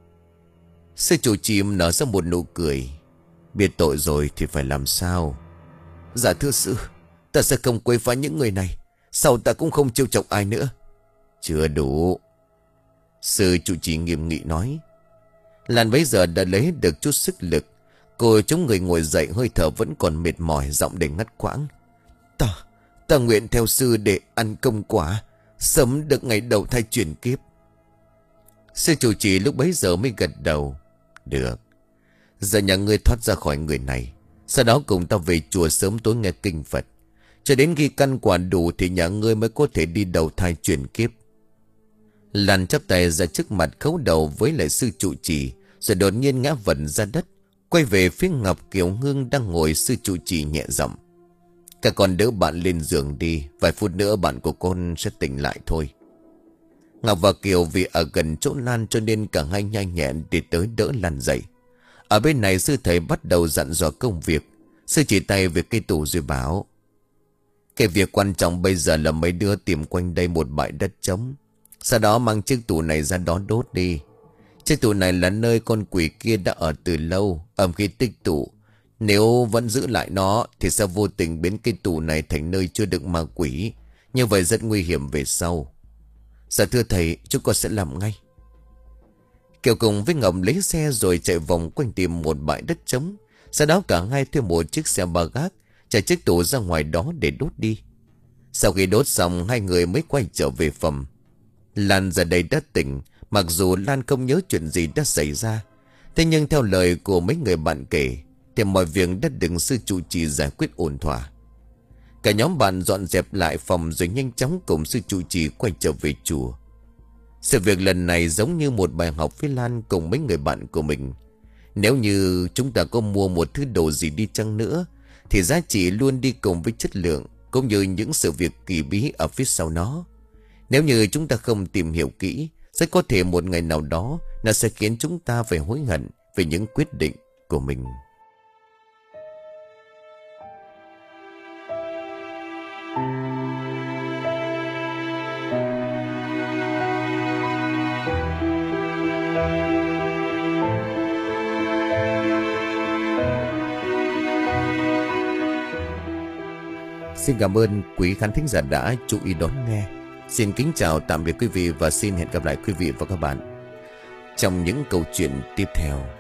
Sư trụ trì nở ra một nụ cười. Biết tội rồi thì phải làm sao? Dạ thưa sư, ta sẽ không quấy phá những người này, sau ta cũng không trêu chọc ai nữa. Chưa đủ. Sư trụ trì nghiêm nghị nói. Lan bấy giờ đã lấy được chút sức lực. Cô chống người ngồi dậy, hơi thở vẫn còn mệt mỏi, giọng để ngắt quãng. Ta, ta nguyện theo sư để ăn công quả, sớm được ngày đầu thai chuyển kiếp. Sư trụ trì lúc bấy giờ mới gật đầu. Được, giờ nhà ngươi thoát ra khỏi người này, sau đó cùng ta về chùa sớm tối nghe kinh Phật. Cho đến khi căn quả đủ thì nhà ngươi mới có thể đi đầu thai chuyển kiếp. Lan chắp tay ra trước mặt khấu đầu với lại sư trụ trì, rồi đột nhiên ngã vật ra đất, quay về phía Ngọc Kiều Ngưng đang ngồi. Sư trụ trì nhẹ giọng. Các con đỡ bạn lên giường đi, vài phút nữa bạn của con sẽ tỉnh lại thôi. Ngọc và Kiều vì ở gần chỗ Lan cho nên cả hai nhanh nhẹn để tới đỡ Lan dậy. Ở bên này sư thầy bắt đầu dặn dò công việc. Sư chỉ tay về cây tủ rồi bảo. Cái việc quan trọng bây giờ là mấy đứa tìm quanh đây một bãi đất trống, sau đó mang chiếc tủ này ra đó đốt đi. Chiếc tủ này là nơi con quỷ kia đã ở từ lâu, ầm khi tích tụ. Nếu vẫn giữ lại nó thì sẽ vô tình biến cái tủ này thành nơi chưa đựng ma quỷ. Như vậy rất nguy hiểm về sau. Dạ thưa thầy, chúng con sẽ làm ngay. Kiều cùng với Ngọc lấy xe rồi chạy vòng quanh tìm một bãi đất trống. Sau đó cả hai thuê một chiếc xe ba gác, chạy chiếc tủ ra ngoài đó để đốt đi. Sau khi đốt xong, hai người mới quay trở về phòng. Lan giờ đây đã tỉnh, mặc dù Lan không nhớ chuyện gì đã xảy ra. Thế nhưng theo lời của mấy người bạn kể thì mọi việc đã được sư trụ trì giải quyết ổn thỏa. Cả nhóm bạn dọn dẹp lại phòng rồi nhanh chóng cùng sư trụ trì quay trở về chùa. Sự việc lần này giống như một bài học với Lan cùng mấy người bạn của mình. Nếu như chúng ta có mua một thứ đồ gì đi chăng nữa thì giá trị luôn đi cùng với chất lượng, cũng như những sự việc kỳ bí ở phía sau nó. Nếu như chúng ta không tìm hiểu kỹ, rất có thể một ngày nào đó nó sẽ khiến chúng ta phải hối hận về những quyết định của mình. Xin cảm ơn quý khán thính giả đã chú ý đón nghe. Xin kính chào tạm biệt quý vị và xin hẹn gặp lại quý vị và các bạn trong những câu chuyện tiếp theo.